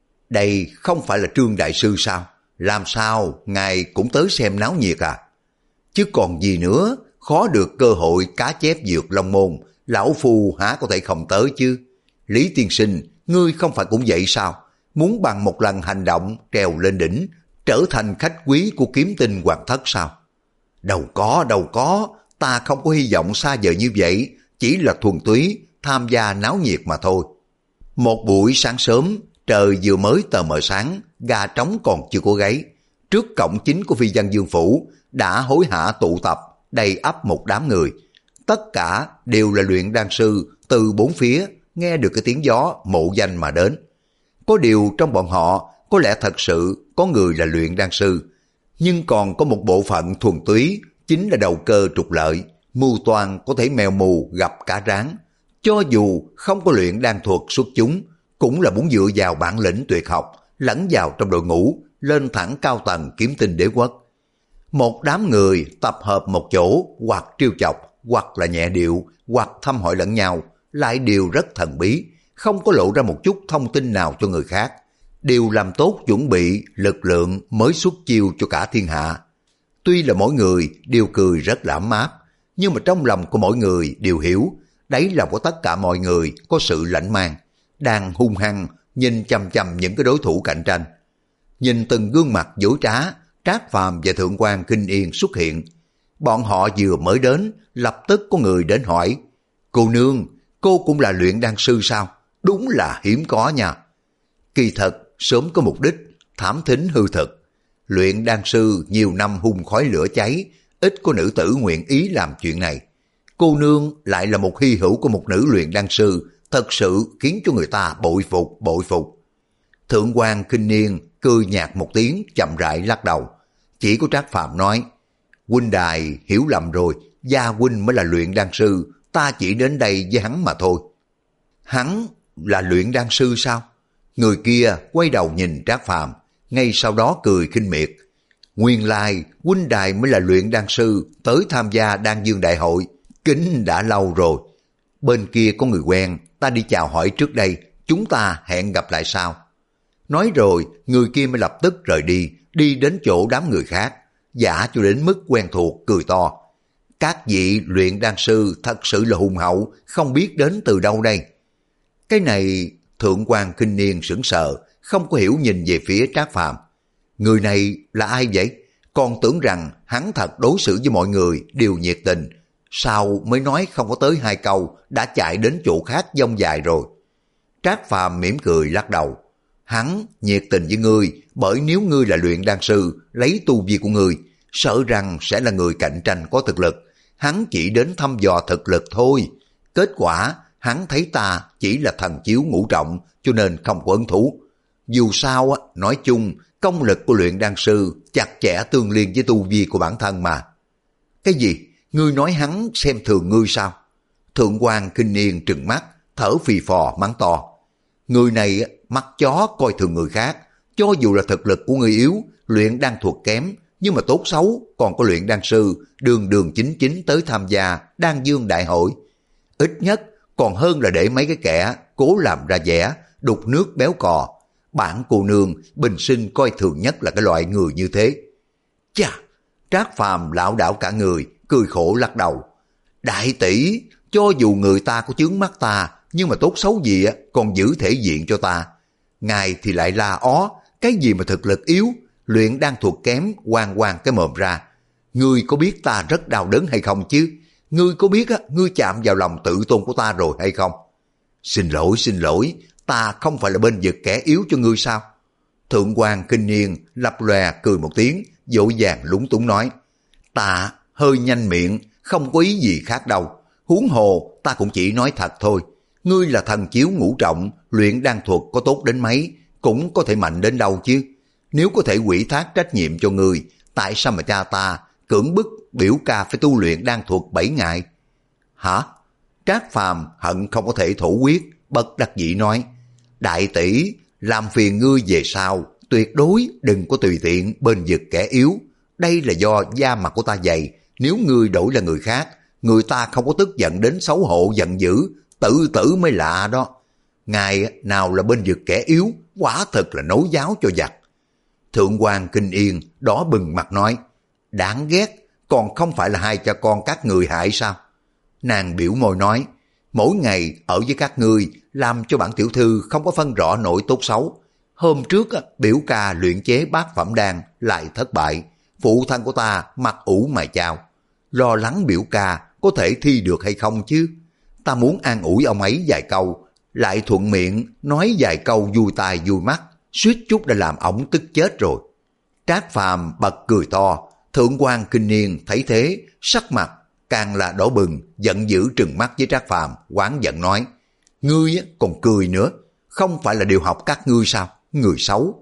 Đây không phải là Trương đại sư sao? Làm sao ngài cũng tới xem náo nhiệt à? Chứ còn gì nữa, khó được cơ hội cá chép dược long môn, lão phu há có thể không tới chứ? Lý tiên sinh, ngươi không phải cũng vậy sao? Muốn bằng một lần hành động trèo lên đỉnh, trở thành khách quý của kiếm tinh hoàng thất sao? Đâu có, đâu có, ta không có hy vọng xa vời như vậy, chỉ là thuần túy tham gia náo nhiệt mà thôi. Một buổi sáng sớm, trời vừa mới tờ mờ sáng, gà trống còn chưa có gáy. Trước cổng chính của Phi Văn Dương phủ đã hối hả tụ tập đầy ắp một đám người. Tất cả đều là luyện đan sư từ bốn phía, nghe được cái tiếng gió mộ danh mà đến. Có điều trong bọn họ có lẽ thật sự có người là luyện đan sư, nhưng còn có một bộ phận thuần túy chính là đầu cơ trục lợi, mưu toan có thể mèo mù gặp cá rán. Cho dù không có luyện đan thuật xuất chúng, cũng là muốn dựa vào bản lĩnh tuyệt học, lẫn vào trong đội ngũ, lên thẳng cao tầng kiếm tinh đế quốc. Một đám người tập hợp một chỗ, hoặc trêu chọc, hoặc là nhẹ điệu, hoặc thăm hỏi lẫn nhau, lại đều rất thần bí, không có lộ ra một chút thông tin nào cho người khác, đều làm tốt chuẩn bị lực lượng mới xuất chiêu cho cả thiên hạ. Tuy là mỗi người đều cười rất lãm mát, nhưng mà trong lòng của mỗi người đều hiểu, đáy lòng của tất cả mọi người có sự lãnh mang, đang hung hăng nhìn chằm chằm những cái đối thủ cạnh tranh. Nhìn từng gương mặt dối trá, Trác Phàm và Thượng quan Kinh Yên xuất hiện. Bọn họ vừa mới đến, lập tức có người đến hỏi, cô nương, cô cũng là luyện đan sư sao? Đúng là hiếm có nha. Kỳ thật, sớm có mục đích, thám thính hư thực. Luyện đan sư nhiều năm hung khói lửa cháy, ít có nữ tử nguyện ý làm chuyện này. Cô nương lại là một hy hữu của một nữ luyện đan sư, thật sự khiến cho người ta bội phục, bội phục. Thượng quan Kinh Niên cười nhạt một tiếng, chậm rãi lắc đầu. Chỉ có Trác Phàm nói, huynh đài hiểu lầm rồi, gia huynh mới là luyện đan sư, ta chỉ đến đây với hắn mà thôi. Hắn là luyện đan sư sao? Người kia quay đầu nhìn Trác Phàm, ngay sau đó cười khinh miệt. Nguyên lai huynh đài mới là luyện đan sư, tới tham gia đan dương đại hội, kính đã lâu rồi. Bên kia có người quen, ta đi chào hỏi trước đây, chúng ta hẹn gặp lại sau. Nói rồi, người kia mới lập tức rời đi, đi đến chỗ đám người khác, giả cho đến mức quen thuộc, cười to. Các vị luyện đan sư thật sự là hùng hậu, không biết đến từ đâu đây. Cái này, Thượng quan Kinh Niên sững sờ, không có hiểu nhìn về phía Trác Phàm. Người này là ai vậy? Còn tưởng rằng hắn thật đối xử với mọi người đều nhiệt tình, sao mới nói không có tới hai câu đã chạy đến chỗ khác dông dài rồi. Trác Phàm mỉm cười lắc đầu. Hắn nhiệt tình với ngươi bởi nếu ngươi là luyện đan sư, lấy tu vi của ngươi, sợ rằng sẽ là người cạnh tranh có thực lực. Hắn chỉ đến thăm dò thực lực thôi. Kết quả hắn thấy ta chỉ là thần chiếu ngũ trọng, cho nên không có hứng thú. Dù sao, nói chung, công lực của luyện đan sư chặt chẽ tương liên với tu vi của bản thân mà. Cái gì? Ngươi nói hắn xem thường ngươi sao? Thượng quan Kinh Niên trừng mắt, thở phì phò mắng to. Người này mắt chó coi thường người khác, cho dù là thực lực của người yếu, luyện đan thuật kém, nhưng mà tốt xấu còn có luyện đan sư đường đường chính chính tới tham gia đan dương đại hội. Ít nhất còn hơn là để mấy cái kẻ cố làm ra vẻ, đục nước béo cò. Bản cô nương bình sinh coi thường nhất là cái loại người như thế. Chà, Trác Phàm lảo đảo cả người, cười khổ lắc đầu. Đại tỷ, cho dù người ta có chướng mắt ta, nhưng mà tốt xấu gì còn giữ thể diện cho ta. Ngài thì lại la ó, cái gì mà thực lực yếu, luyện đan thuật kém, quang quang cái mồm ra. Ngươi có biết ta rất đau đớn hay không chứ? Ngươi có biết á, ngươi chạm vào lòng tự tôn của ta rồi hay không? Xin lỗi, xin lỗi, ta không phải là bên vực kẻ yếu cho ngươi sao? Thượng quan Kinh Niên lập lòe cười một tiếng, dỗ dàng lúng túng nói. Ta hơi nhanh miệng, không có ý gì khác đâu. Huống hồ ta cũng chỉ nói thật thôi. Ngươi là thần chiếu ngũ trọng, luyện đan thuật có tốt đến mấy, cũng có thể mạnh đến đâu chứ. Nếu có thể ủy thác trách nhiệm cho ngươi, tại sao mà cha ta cưỡng bức biểu ca phải tu luyện đan thuật bảy ngày? Hả? Trác Phàm hận không có thể thổ quyết, bất đắc dĩ nói. Đại tỷ, làm phiền ngươi về sau, tuyệt đối đừng có tùy tiện bên vực kẻ yếu. Đây là do da mặt của ta dày, nếu ngươi đổi là người khác, người ta không có tức giận đến xấu hổ giận dữ, Tự tử mới lạ đó. Ngài nào là bên vực kẻ yếu, quả thật là nối giáo cho giặc. Thượng quan Kinh Yên đỏ bừng mặt nói, đáng ghét, còn không phải là hai cha con các người hại sao? Nàng biểu môi nói, mỗi ngày ở với các ngươi làm cho bản tiểu thư không có phân rõ nổi tốt xấu. Hôm trước biểu ca luyện chế bát phẩm đan lại thất bại, phụ thân của ta mặt ủ mày chao, lo lắng biểu ca có thể thi được hay không chứ. Ta muốn an ủi ông ấy vài câu, lại thuận miệng nói vài câu vui tai vui mắt, suýt chút đã làm ổng tức chết rồi. Trác Phàm bật cười to. Thượng quan Kinh Niên thấy thế, sắc mặt càng là đỏ bừng, giận dữ trừng mắt với Trác Phàm, oán giận nói, ngươi còn cười nữa, không phải là điều học các ngươi sao, người xấu.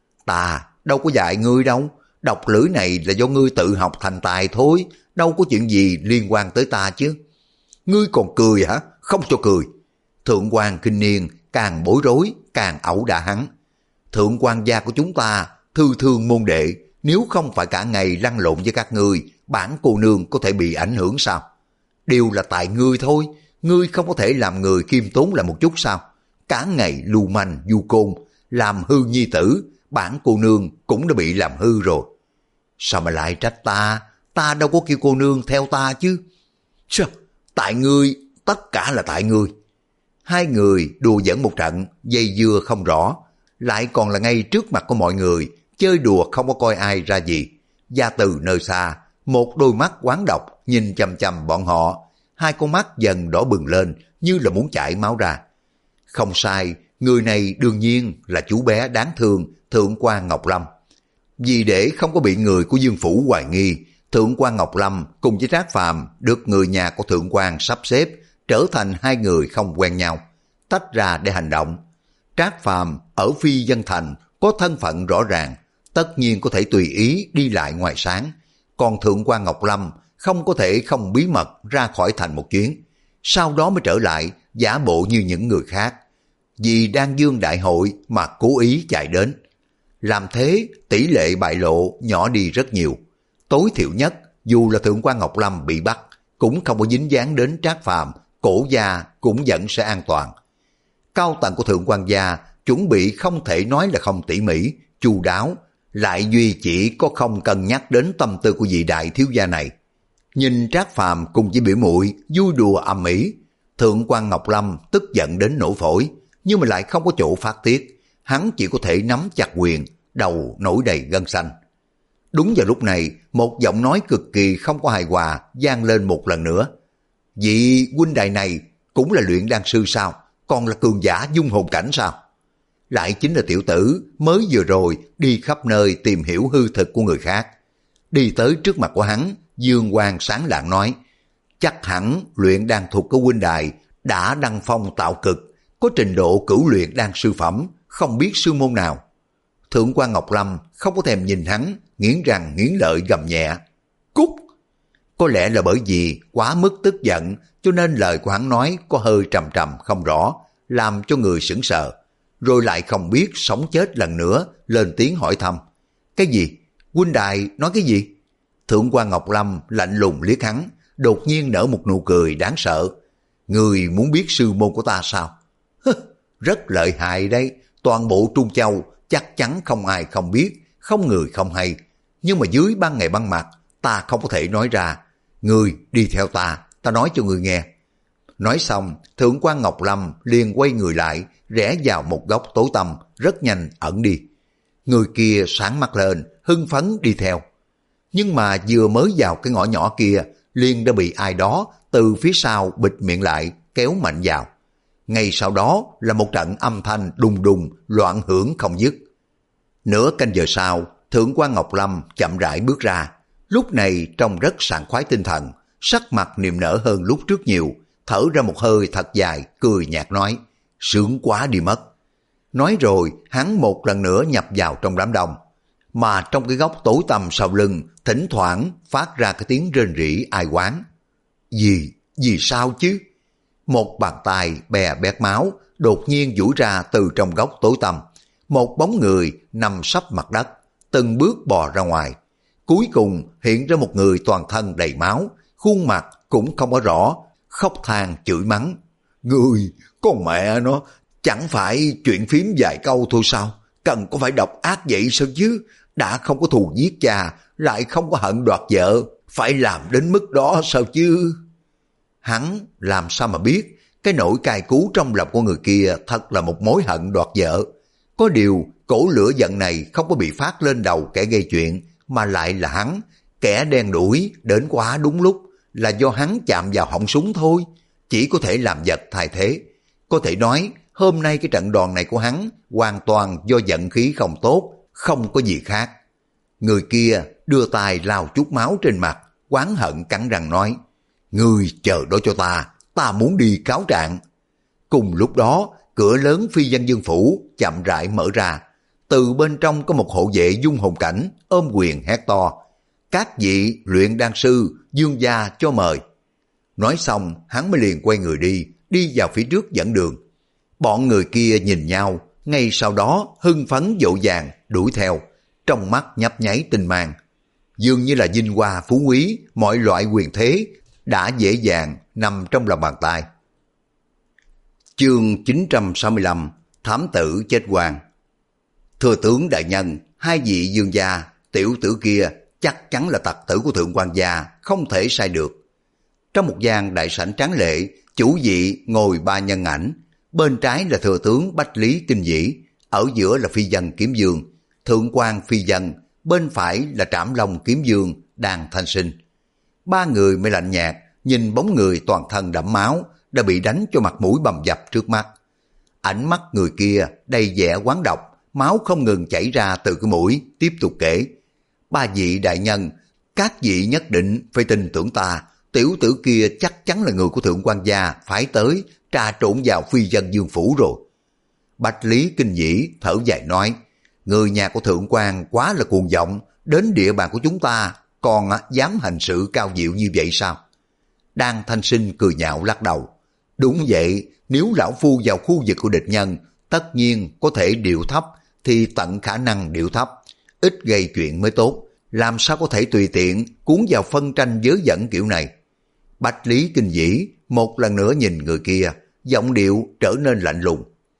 Ta đâu có dạy ngươi đâu, độc lưỡi này là do ngươi tự học thành tài thôi, đâu có chuyện gì liên quan tới ta chứ. Ngươi còn cười hả? Không cho cười. Thượng quan Kinh Niên càng bối rối, càng ẩu đả hắn. Thượng quan gia của chúng ta thư thương môn đệ, nếu không phải cả ngày lăn lộn với các ngươi, bản cô nương có thể bị ảnh hưởng sao? Đều là tại ngươi thôi, ngươi không có thể làm người khiêm tốn lại một chút sao? Cả ngày lưu manh du côn, làm hư nhi tử, bản cô nương cũng đã bị làm hư rồi. Sao mà lại trách ta? Ta đâu có kêu cô nương theo ta chứ. Sao? Tại ngươi, tất cả là tại ngươi. Hai người đùa giỡn một trận, dây dưa không rõ, lại còn là ngay trước mặt của mọi người, chơi đùa không có coi ai ra gì. Và từ nơi xa, một đôi mắt quán độc nhìn chằm chằm bọn họ, hai con mắt dần đỏ bừng lên như là muốn chảy máu ra. Không sai, người này đương nhiên là chú bé đáng thương Thượng quan Ngọc Lâm. Vì để không có bị người của Dương Phủ hoài nghi, Thượng quan Ngọc Lâm cùng với Trác Phàm được người nhà của Thượng quan sắp xếp trở thành hai người không quen nhau, tách ra để hành động. Trác Phàm ở phi dân thành có thân phận rõ ràng, tất nhiên có thể tùy ý đi lại ngoài sáng, còn Thượng quan Ngọc Lâm không có thể không bí mật ra khỏi thành một chuyến, sau đó mới trở lại giả bộ như những người khác, vì đang dương đại hội mà cố ý chạy đến. Làm thế tỷ lệ bại lộ nhỏ đi rất nhiều. Tối thiểu nhất, dù là Thượng quan Ngọc Lâm bị bắt, cũng không có dính dáng đến Trác Phàm, Cổ gia cũng vẫn sẽ an toàn. Cao tầng của Thượng quan gia chuẩn bị không thể nói là không tỉ mỉ, chu đáo, lại duy chỉ có không cân nhắc đến tâm tư của vị đại thiếu gia này. Nhìn Trác Phàm cùng với biểu muội vui đùa ầm ĩ, Thượng quan Ngọc Lâm tức giận đến nổ phổi, nhưng mà lại không có chỗ phát tiết, hắn chỉ có thể nắm chặt quyền, đầu nổi đầy gân xanh. Đúng vào lúc này, một giọng nói cực kỳ không có hài hòa vang lên một lần nữa. Vị huynh đài này cũng là luyện đan sư sao? Còn là cường giả dung hồn cảnh sao? Lại chính là tiểu tử mới vừa rồi đi khắp nơi tìm hiểu hư thực của người khác. Đi tới trước mặt của hắn, dương quang sáng lạng nói, chắc hẳn luyện đan thuật của huynh đài đã đăng phong tạo cực, có trình độ cửu luyện đan sư phẩm, không biết sư môn nào. Thượng quan Ngọc Lâm không có thèm nhìn hắn, nghiến răng nghiến lợi gầm nhẹ, cút. Có lẽ là bởi vì quá mức tức giận, cho nên lời của hắn nói có hơi trầm trầm không rõ, làm cho người sững sờ, rồi lại không biết sống chết lần nữa, lên tiếng hỏi thăm. Cái gì? Huynh đài nói cái gì? Thượng quan Ngọc Lâm lạnh lùng liếc hắn, đột nhiên nở một nụ cười đáng sợ. Người muốn biết sư môn của ta sao? Rất lợi hại đấy, toàn bộ Trung Châu chắc chắn không ai không biết, không người không hay. Nhưng mà dưới ban ngày ban mặt, ta không có thể nói ra. Người đi theo ta, ta nói cho người nghe. Nói xong, Thượng quan Ngọc Lâm liền quay người lại, rẽ vào một góc tối tăm, rất nhanh ẩn đi. Người kia sáng mắt lên, hưng phấn đi theo. Nhưng mà vừa mới vào cái ngõ nhỏ kia, liền đã bị ai đó từ phía sau bịt miệng lại, kéo mạnh vào. Ngay sau đó là một trận âm thanh đùng đùng, loạn hưởng không dứt. Nửa canh giờ sau, Thượng quan Ngọc Lâm chậm rãi bước ra. Lúc này trông rất sảng khoái tinh thần, sắc mặt niềm nở hơn lúc trước nhiều, thở ra một hơi thật dài, cười nhạt nói, sướng quá đi mất. Nói rồi, hắn một lần nữa nhập vào trong đám đông. Mà trong cái góc tối tăm sau lưng, thỉnh thoảng phát ra cái tiếng rên rỉ ai oán. Gì? Gì sao chứ? Một bàn tay bè bét máu đột nhiên duỗi ra từ trong góc tối tăm. Một bóng người nằm sấp mặt đất, từng bước bò ra ngoài. Cuối cùng hiện ra một người toàn thân đầy máu, khuôn mặt cũng không có rõ, khóc than chửi mắng. Ngươi, con mẹ nó, chẳng phải chuyện phím vài câu thôi sao? Cần có phải độc ác vậy sao chứ? Đã không có thù giết cha, lại không có hận đoạt vợ, phải làm đến mức đó sao chứ? Hắn làm sao mà biết, cái nỗi cay cú trong lòng của người kia thật là một mối hận đoạt vợ. Có điều, cổ lửa giận này không có bị phát lên đầu kẻ gây chuyện, mà lại là hắn, kẻ đen đuổi đến quá đúng lúc, là do hắn chạm vào họng súng thôi, chỉ có thể làm vật thay thế. Có thể nói, hôm nay cái trận đòn này của hắn hoàn toàn do giận khí không tốt, không có gì khác. Người kia đưa tay lau chút máu trên mặt, oán hận cắn răng nói, ngươi chờ đó cho ta, ta muốn đi cáo trạng. Cùng lúc đó, cửa lớn Phi Vân Dương Phủ chậm rãi mở ra. Từ bên trong có một hộ vệ dung hồn cảnh ôm quyền hét to, các vị luyện đan sư Dương gia cho mời. Nói xong hắn mới liền quay người đi, đi vào phía trước dẫn đường. Bọn người kia nhìn nhau, ngay sau đó hưng phấn dội vàng đuổi theo, trong mắt nhấp nháy tinh mang. Dường như là vinh hoa phú quý, mọi loại quyền thế đã dễ dàng nằm trong lòng bàn tay. Chương chín trăm sáu mươi lăm, Thám tử chết oan. Thừa tướng đại nhân, hai vị Dương gia, tiểu tử kia chắc chắn là tặc tử của thượng quan gia, không thể sai được. Trong một gian đại sảnh tráng lệ, chủ vị ngồi ba nhân ảnh, bên trái là thừa tướng Bách Lý Kinh Dĩ, ở giữa là Phi Dân Kiếm Dương, thượng quan Phi Dân, bên phải là Trảm Long Kiếm Dương, Đàn Thanh Sinh. Ba người mới lạnh nhạt, nhìn bóng người toàn thân đẫm máu, đã bị đánh cho mặt mũi bầm dập trước mắt. Ánh mắt người kia đầy vẻ quán độc, máu không ngừng chảy ra từ cái mũi, tiếp tục kể. Ba vị đại nhân, các vị nhất định phải tin tưởng ta, tiểu tử kia chắc chắn là người của thượng quan gia phải tới trà trộn vào Phi Vân Dương Phủ rồi. Bách Lý Kinh Dĩ thở dài nói, người nhà của thượng quan quá là cuồng vọng, đến địa bàn của chúng ta còn dám hành sự cao diệu như vậy sao? Đan Thanh Sinh cười nhạo lắc đầu, đúng vậy, nếu lão phu vào khu vực của địch nhân, tất nhiên có thể điệu thấp thì tận khả năng điệu thấp, ít gây chuyện mới tốt, làm sao có thể tùy tiện cuốn vào phân tranh dớ dẫn kiểu này. Bách Lý Kinh Dĩ một lần nữa nhìn người kia, giọng điệu trở nên lạnh lùng.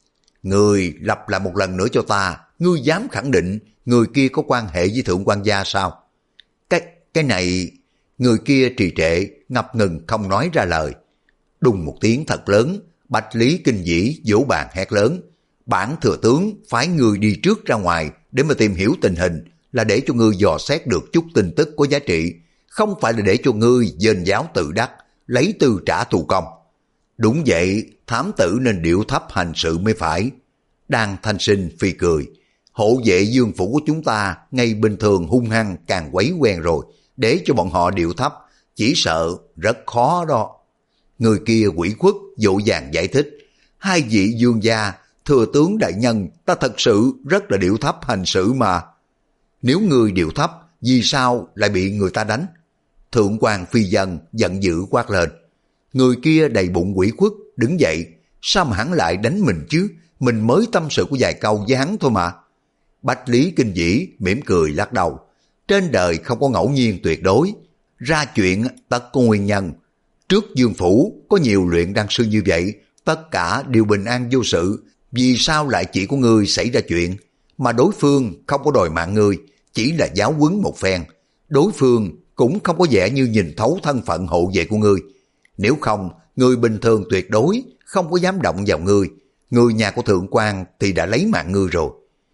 Người lặp lại một lần nữa cho ta, ngươi dám khẳng định người kia có quan hệ với thượng quan gia sao? Cái, cái này... Người kia trì trệ, ngập ngừng không nói ra lời. Đùng một tiếng thật lớn, Bách Lý Kinh Dĩ vỗ bàn hét lớn, bản thừa tướng phái người đi trước ra ngoài để mà tìm hiểu tình hình, là để cho ngươi dò xét được chút tin tức có giá trị, không phải là để cho ngươi dên giáo tự đắc, lấy tư trả thù công. Đúng vậy, thám tử nên điệu thấp hành sự mới phải. Đan Thanh Sinh phi cười, hộ vệ Dương phủ của chúng ta ngay bình thường hung hăng càng quấy quen rồi, để cho bọn họ điệu thấp, chỉ sợ rất khó đó. Người kia quỷ khuất dỗ dàng giải thích, hai vị Dương gia, thừa tướng đại nhân, ta thật sự rất là điệu thấp hành xử mà. Nếu người điệu thấp, vì sao lại bị người ta đánh? Thượng quan Phi Dân giận dữ quát lên. Người kia đầy bụng quỷ khuất đứng dậy, sao mà hắn lại đánh mình chứ? Mình mới tâm sự của vài câu với hắn thôi mà. Bách Lý Kinh Dĩ mỉm cười lắc đầu. Trên đời không có ngẫu nhiên tuyệt đối, ra chuyện tất có nguyên nhân. Trước Dương phủ có nhiều luyện đan sư như vậy, tất cả đều bình an vô sự, vì sao lại chỉ có ngươi xảy ra chuyện? Mà đối phương không có đòi mạng ngươi, chỉ là giáo huấn một phen. Đối phương cũng không có vẻ như nhìn thấu thân phận hộ vệ của ngươi. Nếu không, người bình thường tuyệt đối không có dám động vào ngươi. Người nhà của thượng quan thì đã lấy mạng ngươi rồi.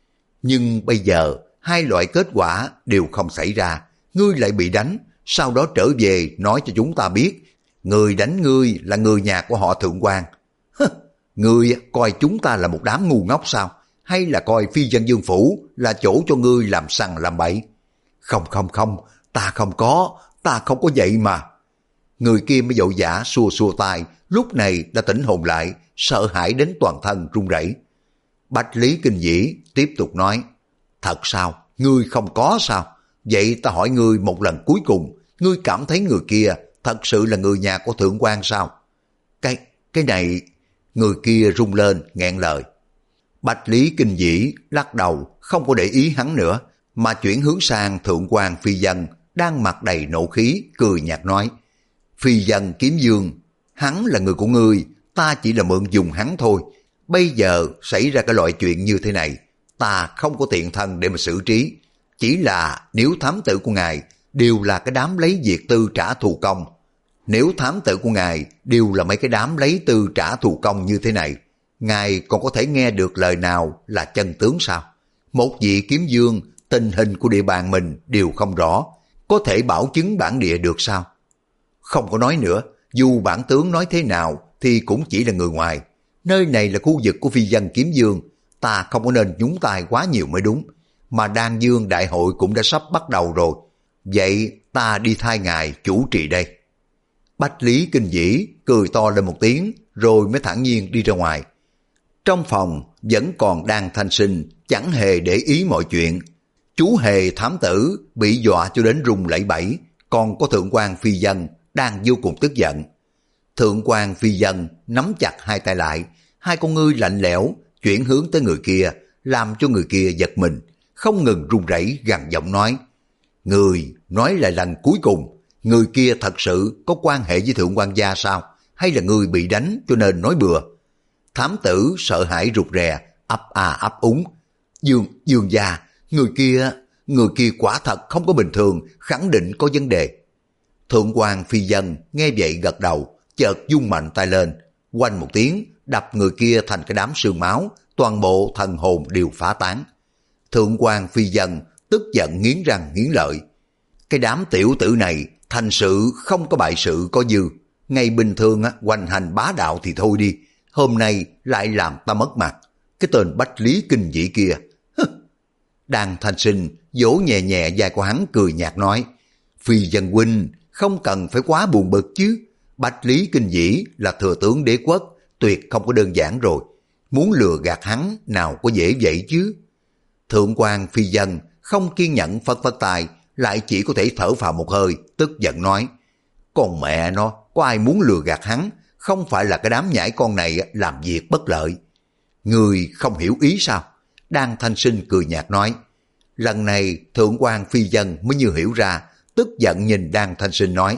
Nhưng bây giờ hai loại kết quả đều không xảy ra, ngươi lại bị đánh, sau đó trở về nói cho chúng ta biết, người đánh ngươi là người nhà của họ thượng quan. Hứ, ngươi coi chúng ta là một đám ngu ngốc sao? Hay là coi Phi Vân Dương phủ là chỗ cho ngươi làm sằng làm bậy? Không không không, ta không có, ta không có vậy mà. Người kia mới dội vã xua xua tay, lúc này đã tỉnh hồn lại, sợ hãi đến toàn thân run rẩy. Bách Lý Kinh Dĩ tiếp tục nói, thật sao? Ngươi không có sao? Vậy ta hỏi ngươi một lần cuối cùng, ngươi cảm thấy người kia thật sự là người nhà của thượng quan sao? Cái, cái này... Người kia rung lên, nghẹn lời. Bách Lý Kinh Dĩ lắc đầu, không có để ý hắn nữa, mà chuyển hướng sang thượng quan Phi Dân, đang mặt đầy nộ khí, cười nhạt nói, Phi Dân Kiếm Dương, hắn là người của ngươi, ta chỉ là mượn dùng hắn thôi. Bây giờ xảy ra cái loại chuyện như thế này, ta không có tiện thân để mà xử trí. Chỉ là nếu thám tử của ngài đều là cái đám lấy việc tư trả thù công, nếu thám tử của ngài đều là mấy cái đám lấy tư trả thù công như thế này, ngài còn có thể nghe được lời nào là chân tướng sao? Một vị kiếm vương, tình hình của địa bàn mình đều không rõ, có thể bảo chứng bản địa được sao? Không có nói nữa, dù bản tướng nói thế nào thì cũng chỉ là người ngoài. Nơi này là khu vực của phi dân kiếm vương, ta không có nên nhúng tay quá nhiều mới đúng. Mà Đan Dương đại hội cũng đã sắp bắt đầu rồi, vậy ta đi thay ngài chủ trì đây. Bách Lý Kinh Vĩ cười to lên một tiếng rồi mới thản nhiên đi ra ngoài. Trong phòng vẫn còn Đan Thanh Sinh chẳng hề để ý mọi chuyện. Chú Hề thám tử bị dọa cho đến run lẩy bẩy, còn có Thượng quan Phi Dân đang vô cùng tức giận. Thượng quan Phi Dân nắm chặt hai tay lại, hai con ngươi lạnh lẽo chuyển hướng tới người kia, làm cho người kia giật mình, không ngừng run rẩy gằn giọng nói: người nói lại lần cuối cùng, người kia thật sự có quan hệ với Thượng quan gia sao, hay là người bị đánh cho nên nói bừa? Thám tử sợ hãi rụt rè, ấp à ấp úng: Dương, Dương gia, người kia, người kia quả thật không có bình thường, khẳng định có vấn đề. Thượng quan Phi Dân nghe vậy gật đầu, chợt vung mạnh tay lên, oanh một tiếng đập người kia thành cái đám sương máu, toàn bộ thần hồn đều phá tán. Thượng quan Phi Dân tức giận nghiến răng nghiến lợi: cái đám tiểu tử này thành sự không có bại sự có dư, ngày bình thường á, hoành hành bá đạo thì thôi đi, hôm nay lại làm ta mất mặt. Cái tên Bách Lý Kinh Vĩ kia. Đan Thanh Sinh vỗ nhẹ nhẹ vai của hắn cười nhạt nói: Phi Dân huynh không cần phải quá buồn bực chứ, Bách Lý Kinh Vĩ là thừa tướng đế quốc, tuyệt không có đơn giản rồi, muốn lừa gạt hắn nào có dễ vậy chứ. Thượng quan Phi Dân không kiên nhẫn phất phất tay, lại chỉ có thể thở phào một hơi, tức giận nói: con mẹ nó, có ai muốn lừa gạt hắn, không phải là cái đám nhãi con này làm việc bất lợi. Người không hiểu ý sao? Đan Thanh Sinh cười nhạt nói. Lần này Thượng quan Phi Dân mới như hiểu ra, tức giận nhìn Đan Thanh Sinh nói: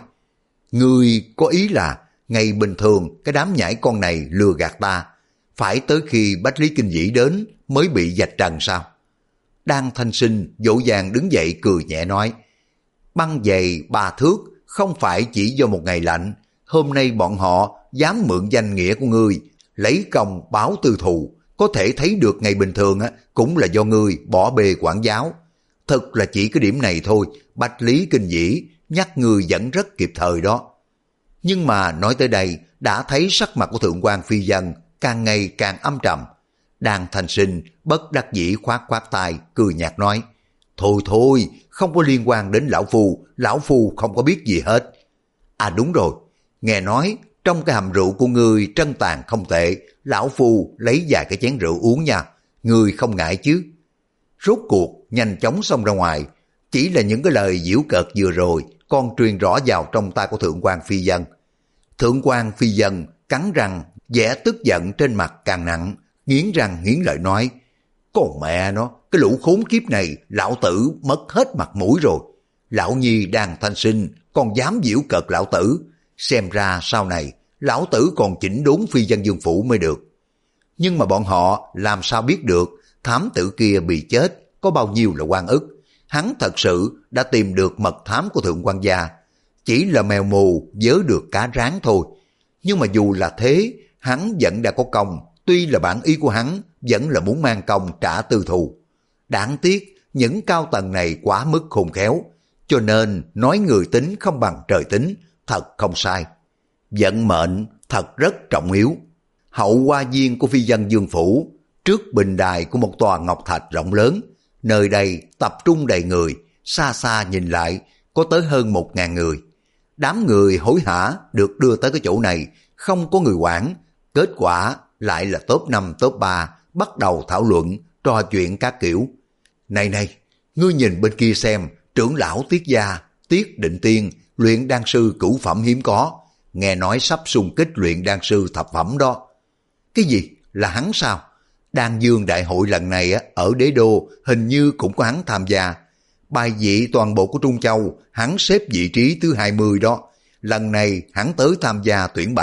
người có ý là ngày bình thường cái đám nhãi con này lừa gạt ta, phải tới khi Bách Lý Kinh Vĩ đến mới bị vạch trần sao? Đan Thanh Sinh dỗ dàng đứng dậy cười nhẹ nói: băng dày ba thước không phải chỉ do một ngày lạnh, hôm nay bọn họ dám mượn danh nghĩa của ngươi lấy công báo tư thù, có thể thấy được ngày bình thường á cũng là do ngươi bỏ bê quản giáo. Thật là chỉ cái điểm này thôi, Bách Lý Kinh Vĩ nhắc ngươi vẫn rất kịp thời đó. Nhưng mà nói tới đây, đã thấy sắc mặt của Thượng quan Phi Dân càng ngày càng âm trầm. Đan Thanh Sinh bất đắc dĩ khoát khoát tay, cười nhạt nói: thôi thôi, không có liên quan đến lão phu, lão phu không có biết gì hết. À đúng rồi, nghe nói trong cái hầm rượu của ngươi trân tàn không tệ, lão phu lấy vài cái chén rượu uống nha, ngươi không ngại chứ? Rốt cuộc nhanh chóng xông ra ngoài, chỉ là những cái lời giễu cợt vừa rồi còn truyền rõ vào trong tai của Thượng quan Phi Dân. Thượng quan Phi Dân cắn răng, vẻ tức giận trên mặt càng nặng, nghiến răng nghiến lợi nói: con mẹ nó, cái lũ khốn kiếp này lão tử mất hết mặt mũi rồi. Lão nhi Đan Thanh Sinh còn dám giễu cợt lão tử, xem ra sau này lão tử còn chỉnh đốn Phi Dân Dương phủ mới được. Nhưng mà bọn họ làm sao biết được thám tử kia bị chết có bao nhiêu là oan ức. Hắn thật sự đã tìm được mật thám của Thượng quan gia, chỉ là mèo mù vớ được cá rán thôi. Nhưng mà dù là thế, hắn vẫn đã có công, tuy là bản ý của hắn vẫn là muốn mang công trả tư thù. Đáng tiếc những cao tầng này quá mức khôn khéo, cho nên nói người tính không bằng trời tính, thật không sai. Vận mệnh thật rất trọng yếu. Hậu hoa viên của Phi Dân Dương phủ, trước bình đài của một tòa ngọc thạch rộng lớn, nơi đây tập trung đầy người, xa xa nhìn lại có tới hơn một ngàn người. Đám người hối hả được đưa tới cái chỗ này, không có người quản, kết quả lại là top năm top ba bắt đầu thảo luận, trò chuyện các kiểu. Này này, ngươi nhìn bên kia xem, trưởng lão Tiết Gia, Tiết Định Tiên, luyện đan sư cửu phẩm hiếm có, nghe nói sắp xung kích luyện đan sư thập phẩm đó. Cái gì? Là hắn sao? Đan Dương đại hội lần này ở đế đô hình như cũng có hắn tham gia. Bài vị toàn bộ của Trung Châu, hắn xếp vị trí thứ hai mươi đó. Lần này hắn tới tham gia tuyển bạc,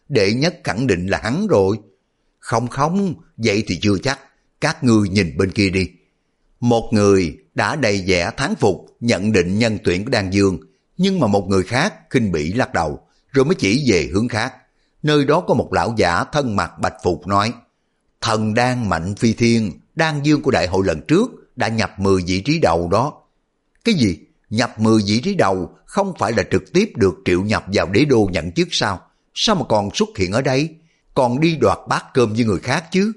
đệ nhất khẳng định là hắn rồi. Không không, vậy thì chưa chắc, các ngươi nhìn bên kia đi. Một người đã đầy vẻ thán phục nhận định nhân tuyển của Đan Dương, nhưng mà một người khác khinh bỉ lắc đầu, rồi mới chỉ về hướng khác. Nơi đó có một lão giả thân mặc bạch phục nói, thần đan mạnh phi thiên, Đan Dương của đại hội lần trước đã nhập mười vị trí đầu đó. Cái gì? Nhập mười vị trí đầu không phải là trực tiếp được triệu nhập vào đế đô nhận chức sao? Sao mà còn xuất hiện ở đây? Còn đi đoạt bát cơm với người khác chứ?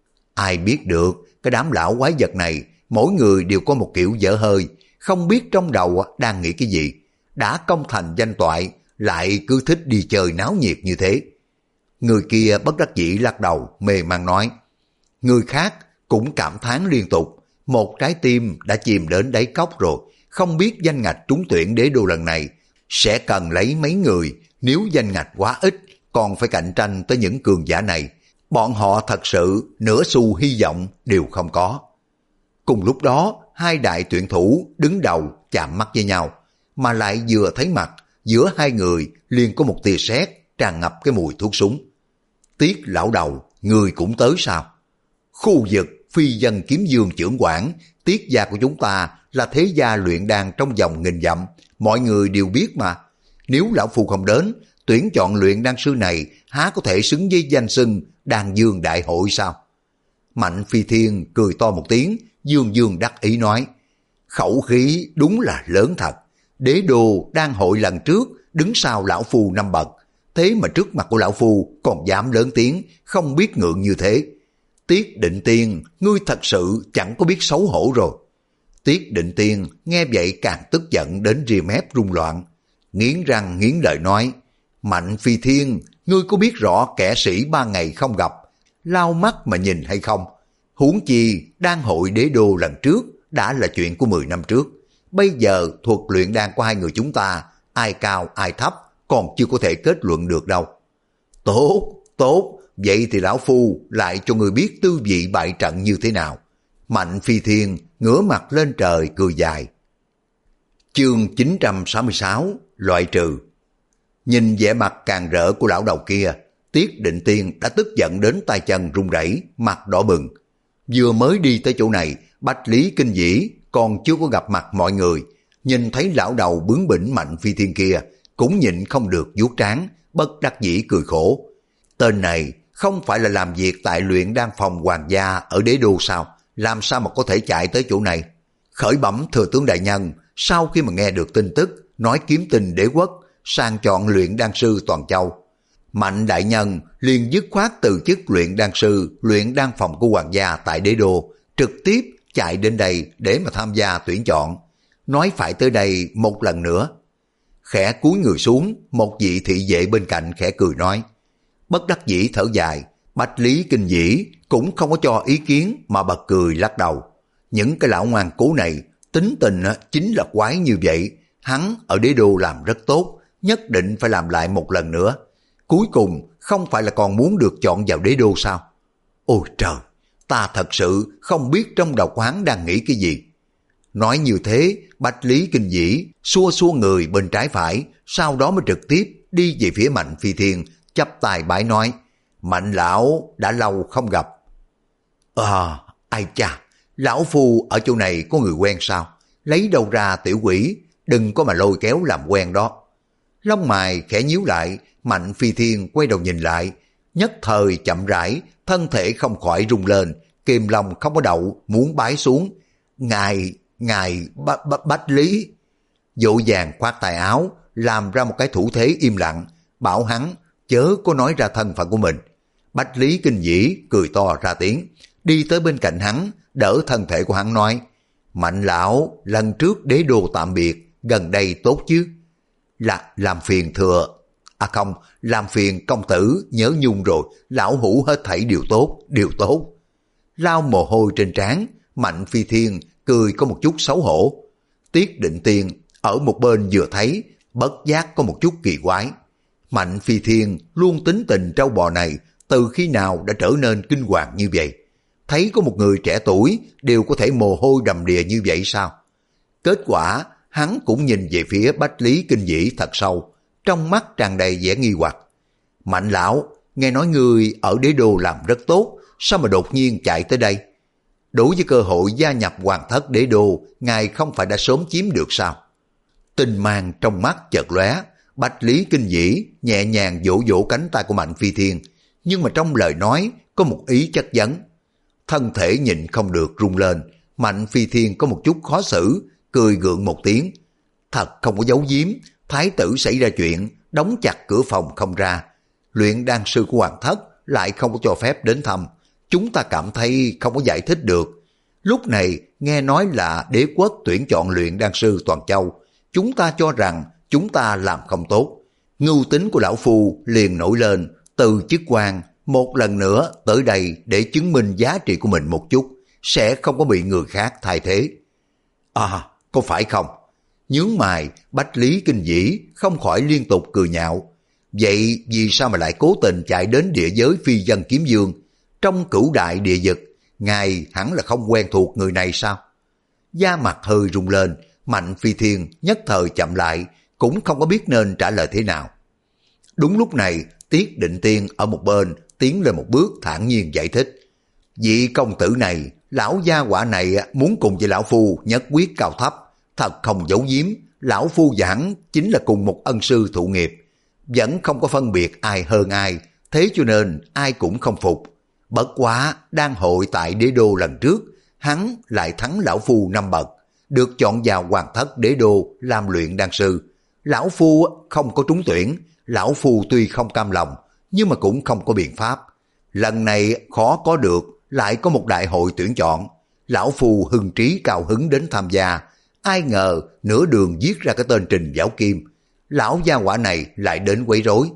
Ai biết được, cái đám lão quái vật này, mỗi người đều có một kiểu dở hơi, không biết trong đầu đang nghĩ cái gì. Đã công thành danh toại, lại cứ thích đi chơi náo nhiệt như thế. Người kia bất đắc dĩ lắc đầu, mê man nói. Người khác cũng cảm thán liên tục, một trái tim đã chìm đến đáy cốc rồi, không biết danh ngạch trúng tuyển đế đô lần này sẽ cần lấy mấy người, nếu danh ngạch quá ít, còn phải cạnh tranh tới những cường giả này. Bọn họ thật sự nửa xu hy vọng đều không có. Cùng lúc đó, hai đại tuyển thủ đứng đầu chạm mắt với nhau, mà lại vừa thấy mặt, giữa hai người liền có một tia sét tràn ngập cái mùi thuốc súng. Tiết lão đầu, người cũng tới sao? Khu vực phi dân kiếm dương trưởng quản, Tiết gia của chúng ta là thế gia luyện đan trong vòng nghìn dặm, mọi người đều biết mà. Nếu lão phu không đến, tuyển chọn luyện đan sư này há có thể xứng với danh xưng Đan Dương đại hội sao? Mạnh Phi Thiên cười to một tiếng, dương dương đắc ý nói, khẩu khí đúng là lớn thật. Đế đô đan hội lần trước đứng sau lão phu năm bậc, thế mà trước mặt của lão phu còn dám lớn tiếng, không biết ngượng như thế. Tiết Định Tiên, ngươi thật sự chẳng có biết xấu hổ rồi. Tiết Định Tiên nghe vậy càng tức giận đến ria mép rung loạn, nghiến răng nghiến lợi nói, Mạnh Phi Thiên, ngươi có biết rõ kẻ sĩ ba ngày không gặp, lau mắt mà nhìn hay không? Huống chi đan hội đế đô lần trước đã là chuyện của mười năm trước, bây giờ thuật luyện đan của hai người chúng ta, ai cao ai thấp còn chưa có thể kết luận được đâu. Tốt, tốt, vậy thì lão phu lại cho người biết tư vị bại trận như thế nào. Mạnh Phi Thiên ngửa mặt lên trời cười dài. Chương chín trăm sáu mươi sáu, loại trừ. Nhìn vẻ mặt càng rỡ của lão đầu kia, Tiết Định Tiên đã tức giận đến tay chân run rẩy, mặt đỏ bừng. Vừa mới đi tới chỗ này, Bạch Lý Kinh Dĩ còn chưa có gặp mặt mọi người, nhìn thấy lão đầu bướng bỉnh Mạnh Phi Thiên kia, cũng nhịn không được vuốt trán, bất đắc dĩ cười khổ. Tên này không phải là làm việc tại luyện đan phòng hoàng gia ở đế đô sao? Làm sao mà có thể chạy tới chỗ này? Khởi bẩm thừa tướng đại nhân, sau khi mà nghe được tin tức nói kiếm tình đế quốc sang chọn luyện đan sư toàn châu, Mạnh đại nhân liền dứt khoát từ chức luyện đan sư luyện đan phòng của hoàng gia tại đế đô, trực tiếp chạy đến đây để mà tham gia tuyển chọn. Nói phải tới đây một lần nữa. Khẽ cúi người xuống, một vị thị vệ bên cạnh khẽ cười nói. Bất đắc dĩ thở dài, Bạch Lý Kinh Dĩ cũng không có cho ý kiến mà bật cười lắc đầu. Những cái lão ngoan cố này tính tình chính là quái như vậy. Hắn ở đế đô làm rất tốt, nhất định phải làm lại một lần nữa. Cuối cùng không phải là còn muốn được chọn vào đế đô sao? Ôi trời, ta thật sự không biết trong đầu của hắn đang nghĩ cái gì. Nói như thế, Bạch Lý Kinh Dĩ xua xua người bên trái phải, sau đó mới trực tiếp đi về phía Mạnh Phi Thiên, chắp tay bái nói, Mạnh lão đã lâu không gặp. À, ai chà, lão phu ở chỗ này có người quen sao? Lấy đâu ra tiểu quỷ, đừng có mà lôi kéo làm quen đó. Lông mày khẽ nhíu lại, Mạnh Phi Thiên quay đầu nhìn lại, nhất thời chậm rãi, thân thể không khỏi rung lên, kìm lòng không có đậu, muốn bái xuống. Ngài, ngài bách b- bách lý. Dỗ dàng khoát tay áo, làm ra một cái thủ thế im lặng, bảo hắn chớ có nói ra thân phận của mình. Bách Lý Kinh Dĩ cười to ra tiếng, đi tới bên cạnh hắn, đỡ thân thể của hắn nói, Mạnh lão, lần trước đế đô tạm biệt, gần đây tốt chứ? Là làm phiền thừa, à không, làm phiền công tử nhớ nhung rồi, lão hữu hết thảy đều tốt, đều tốt. Lau mồ hôi trên trán, Mạnh Phi Thiên cười có một chút xấu hổ. Tiết Định Tiên ở một bên vừa thấy, bất giác có một chút kỳ quái. Mạnh Phi Thiên luôn tính tình trâu bò này từ khi nào đã trở nên kinh hoàng như vậy? Thấy có một người trẻ tuổi đều có thể mồ hôi đầm đìa như vậy sao? Kết quả hắn cũng nhìn về phía Bách Lý Kinh Dĩ thật sâu, trong mắt tràn đầy vẻ nghi hoặc. Mạnh lão, nghe nói ngươi ở đế đô làm rất tốt, sao mà đột nhiên chạy tới đây? Đối với cơ hội gia nhập hoàng thất đế đô, ngài không phải đã sớm chiếm được sao? Tinh mang trong mắt chợt lóe, Bách Lý Kinh Dĩ nhẹ nhàng vỗ vỗ cánh tay của Mạnh Phi Thiên, nhưng mà trong lời nói có một ý chất vấn. Thân thể nhịn không được rung lên, Mạnh Phi Thiên có một chút khó xử, cười gượng một tiếng. Thật không có giấu giếm, thái tử xảy ra chuyện, đóng chặt cửa phòng không ra. Luyện đan sư của hoàng thất lại không có cho phép đến thăm. Chúng ta cảm thấy không có giải thích được. Lúc này nghe nói là đế quốc tuyển chọn luyện đan sư toàn châu. Chúng ta cho rằng chúng ta làm không tốt. Ngưu tính của lão phu liền nổi lên, từ chức quan một lần nữa tới đây để chứng minh giá trị của mình một chút, sẽ không có bị người khác thay thế. À, có phải không? Nhướng mày, Bách Lý Kinh Dĩ không khỏi liên tục cười nhạo. Vậy vì sao mà lại cố tình chạy đến địa giới phi dân kiếm dương? Trong cửu đại địa vực, ngài hẳn là không quen thuộc người này sao? Da mặt hơi rung lên, Mạnh Phi Thiên nhất thời chậm lại, cũng không có biết nên trả lời thế nào. Đúng lúc này, Tiết Định Tiên ở một bên tiến lên một bước thản nhiên giải thích. Vị công tử này, lão gia quả này muốn cùng với lão phu nhất quyết cao thấp, thật không giấu giếm, lão phu và hắn chính là cùng một ân sư thụ nghiệp, vẫn không có phân biệt ai hơn ai, thế cho nên ai cũng không phục. Bất quá, đang hội tại đế đô lần trước, hắn lại thắng lão phu năm bậc, được chọn vào hoàng thất đế đô làm luyện đan sư. Lão phu không có trúng tuyển, lão phu tuy không cam lòng, nhưng mà cũng không có biện pháp. Lần này khó có được, lại có một đại hội tuyển chọn. Lão phu hưng trí cao hứng đến tham gia, ai ngờ nửa đường viết ra cái tên Trình Giáo Kim. Lão gia hỏa này lại đến quấy rối.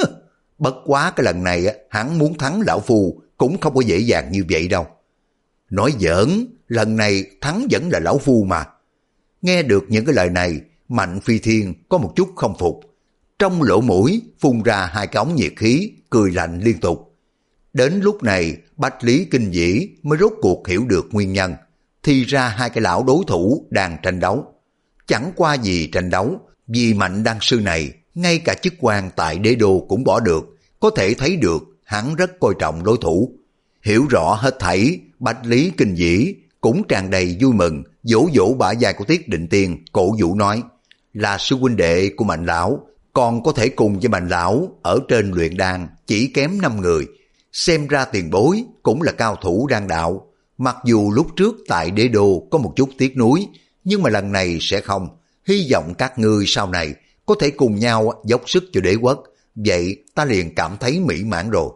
Bất quá cái lần này hắn muốn thắng lão phu cũng không có dễ dàng như vậy đâu. Nói giỡn, lần này thắng vẫn là lão phu mà. Nghe được những cái lời này, Mạnh Phi Thiên có một chút không phục. Trong lỗ mũi phun ra hai cái ống nhiệt khí, cười lạnh liên tục. Đến lúc này, Bách Lý Kinh Dĩ mới rốt cuộc hiểu được nguyên nhân. Thì ra hai cái lão đối thủ đang tranh đấu. Chẳng qua gì tranh đấu, vì Mạnh đan sư này, ngay cả chức quan tại đế đô cũng bỏ được, có thể thấy được hắn rất coi trọng đối thủ. Hiểu rõ hết thảy, Bách Lý Kinh Dĩ cũng tràn đầy vui mừng, vỗ vỗ bả vai của Tiết Định Tiên, cổ vũ nói, là sư huynh đệ của Mạnh lão, còn có thể cùng với Mạnh lão ở trên luyện đan chỉ kém năm người. Xem ra tiền bối cũng là cao thủ đan đạo. Mặc dù lúc trước tại đế đô có một chút tiếc nuối, nhưng mà lần này sẽ không. Hy vọng các ngươi sau này có thể cùng nhau dốc sức cho đế quốc. Vậy ta liền cảm thấy mỹ mãn rồi.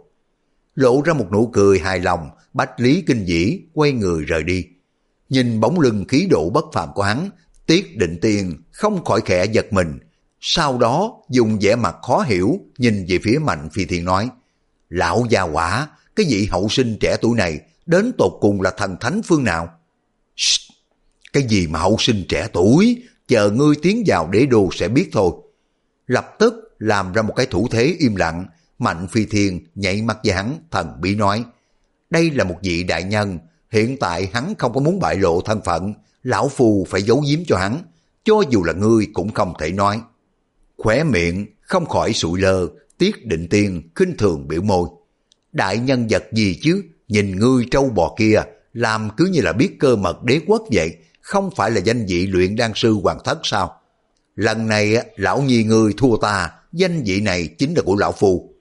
Lộ ra một nụ cười hài lòng, Bách Lý Kinh Dĩ quay người rời đi. Nhìn bóng lưng khí độ bất phàm của hắn, Tiết Định Tiên không khỏi khẽ giật mình. Sau đó dùng vẻ mặt khó hiểu nhìn về phía Mạnh Phi Thiên nói, lão gia hỏa, cái vị hậu sinh trẻ tuổi này đến tột cùng là thần thánh phương nào? Shh, cái gì mà hậu sinh trẻ tuổi, chờ ngươi tiến vào đế đô sẽ biết thôi. Lập tức làm ra một cái thủ thế im lặng. Mạnh Phi Thiên nhảy mắt với hắn, thần bí nói, đây là một vị đại nhân, hiện tại hắn không có muốn bại lộ thân phận, lão phu phải giấu giếm cho hắn, cho dù là ngươi cũng không thể nói. Khóe miệng không khỏi sụi lơ, Tiết Định Tiên khinh thường biểu môi, đại nhân vật gì chứ, nhìn ngươi trâu bò kia, làm cứ như là biết cơ mật đế quốc vậy, không phải là danh vị luyện đan sư hoàng thất sao? Lần này lão nhi ngươi thua ta, danh vị này chính là của lão phu.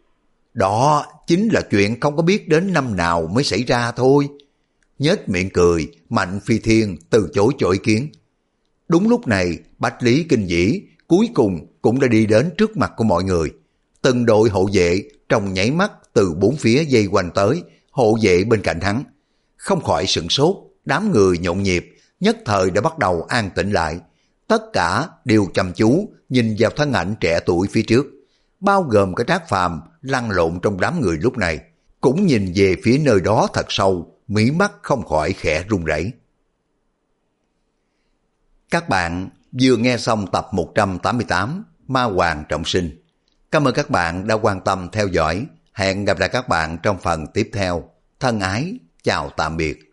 Đó chính là chuyện không có biết đến năm nào mới xảy ra thôi. Nhếch miệng cười, Mạnh Phi Thiên từ chối cho ý kiến. Đúng lúc này, Bách Lý Kinh Dĩ cuối cùng cũng đã đi đến trước mặt của mọi người. Từng đội hộ vệ trong nháy mắt từ bốn phía dây quanh tới, hộ vệ bên cạnh hắn. Không khỏi sửng sốt, đám người nhộn nhịp, nhất thời đã bắt đầu an tĩnh lại. Tất cả đều chăm chú nhìn vào thân ảnh trẻ tuổi phía trước, bao gồm cái Trác Phàm lăn lộn trong đám người lúc này, cũng nhìn về phía nơi đó thật sâu, mí mắt không khỏi khẽ run rẩy. Các bạn vừa nghe xong tập một trăm tám mươi tám Ma Hoàng Trọng Sinh. Cảm ơn các bạn đã quan tâm theo dõi. Hẹn gặp lại các bạn trong phần tiếp theo. Thân ái, chào tạm biệt.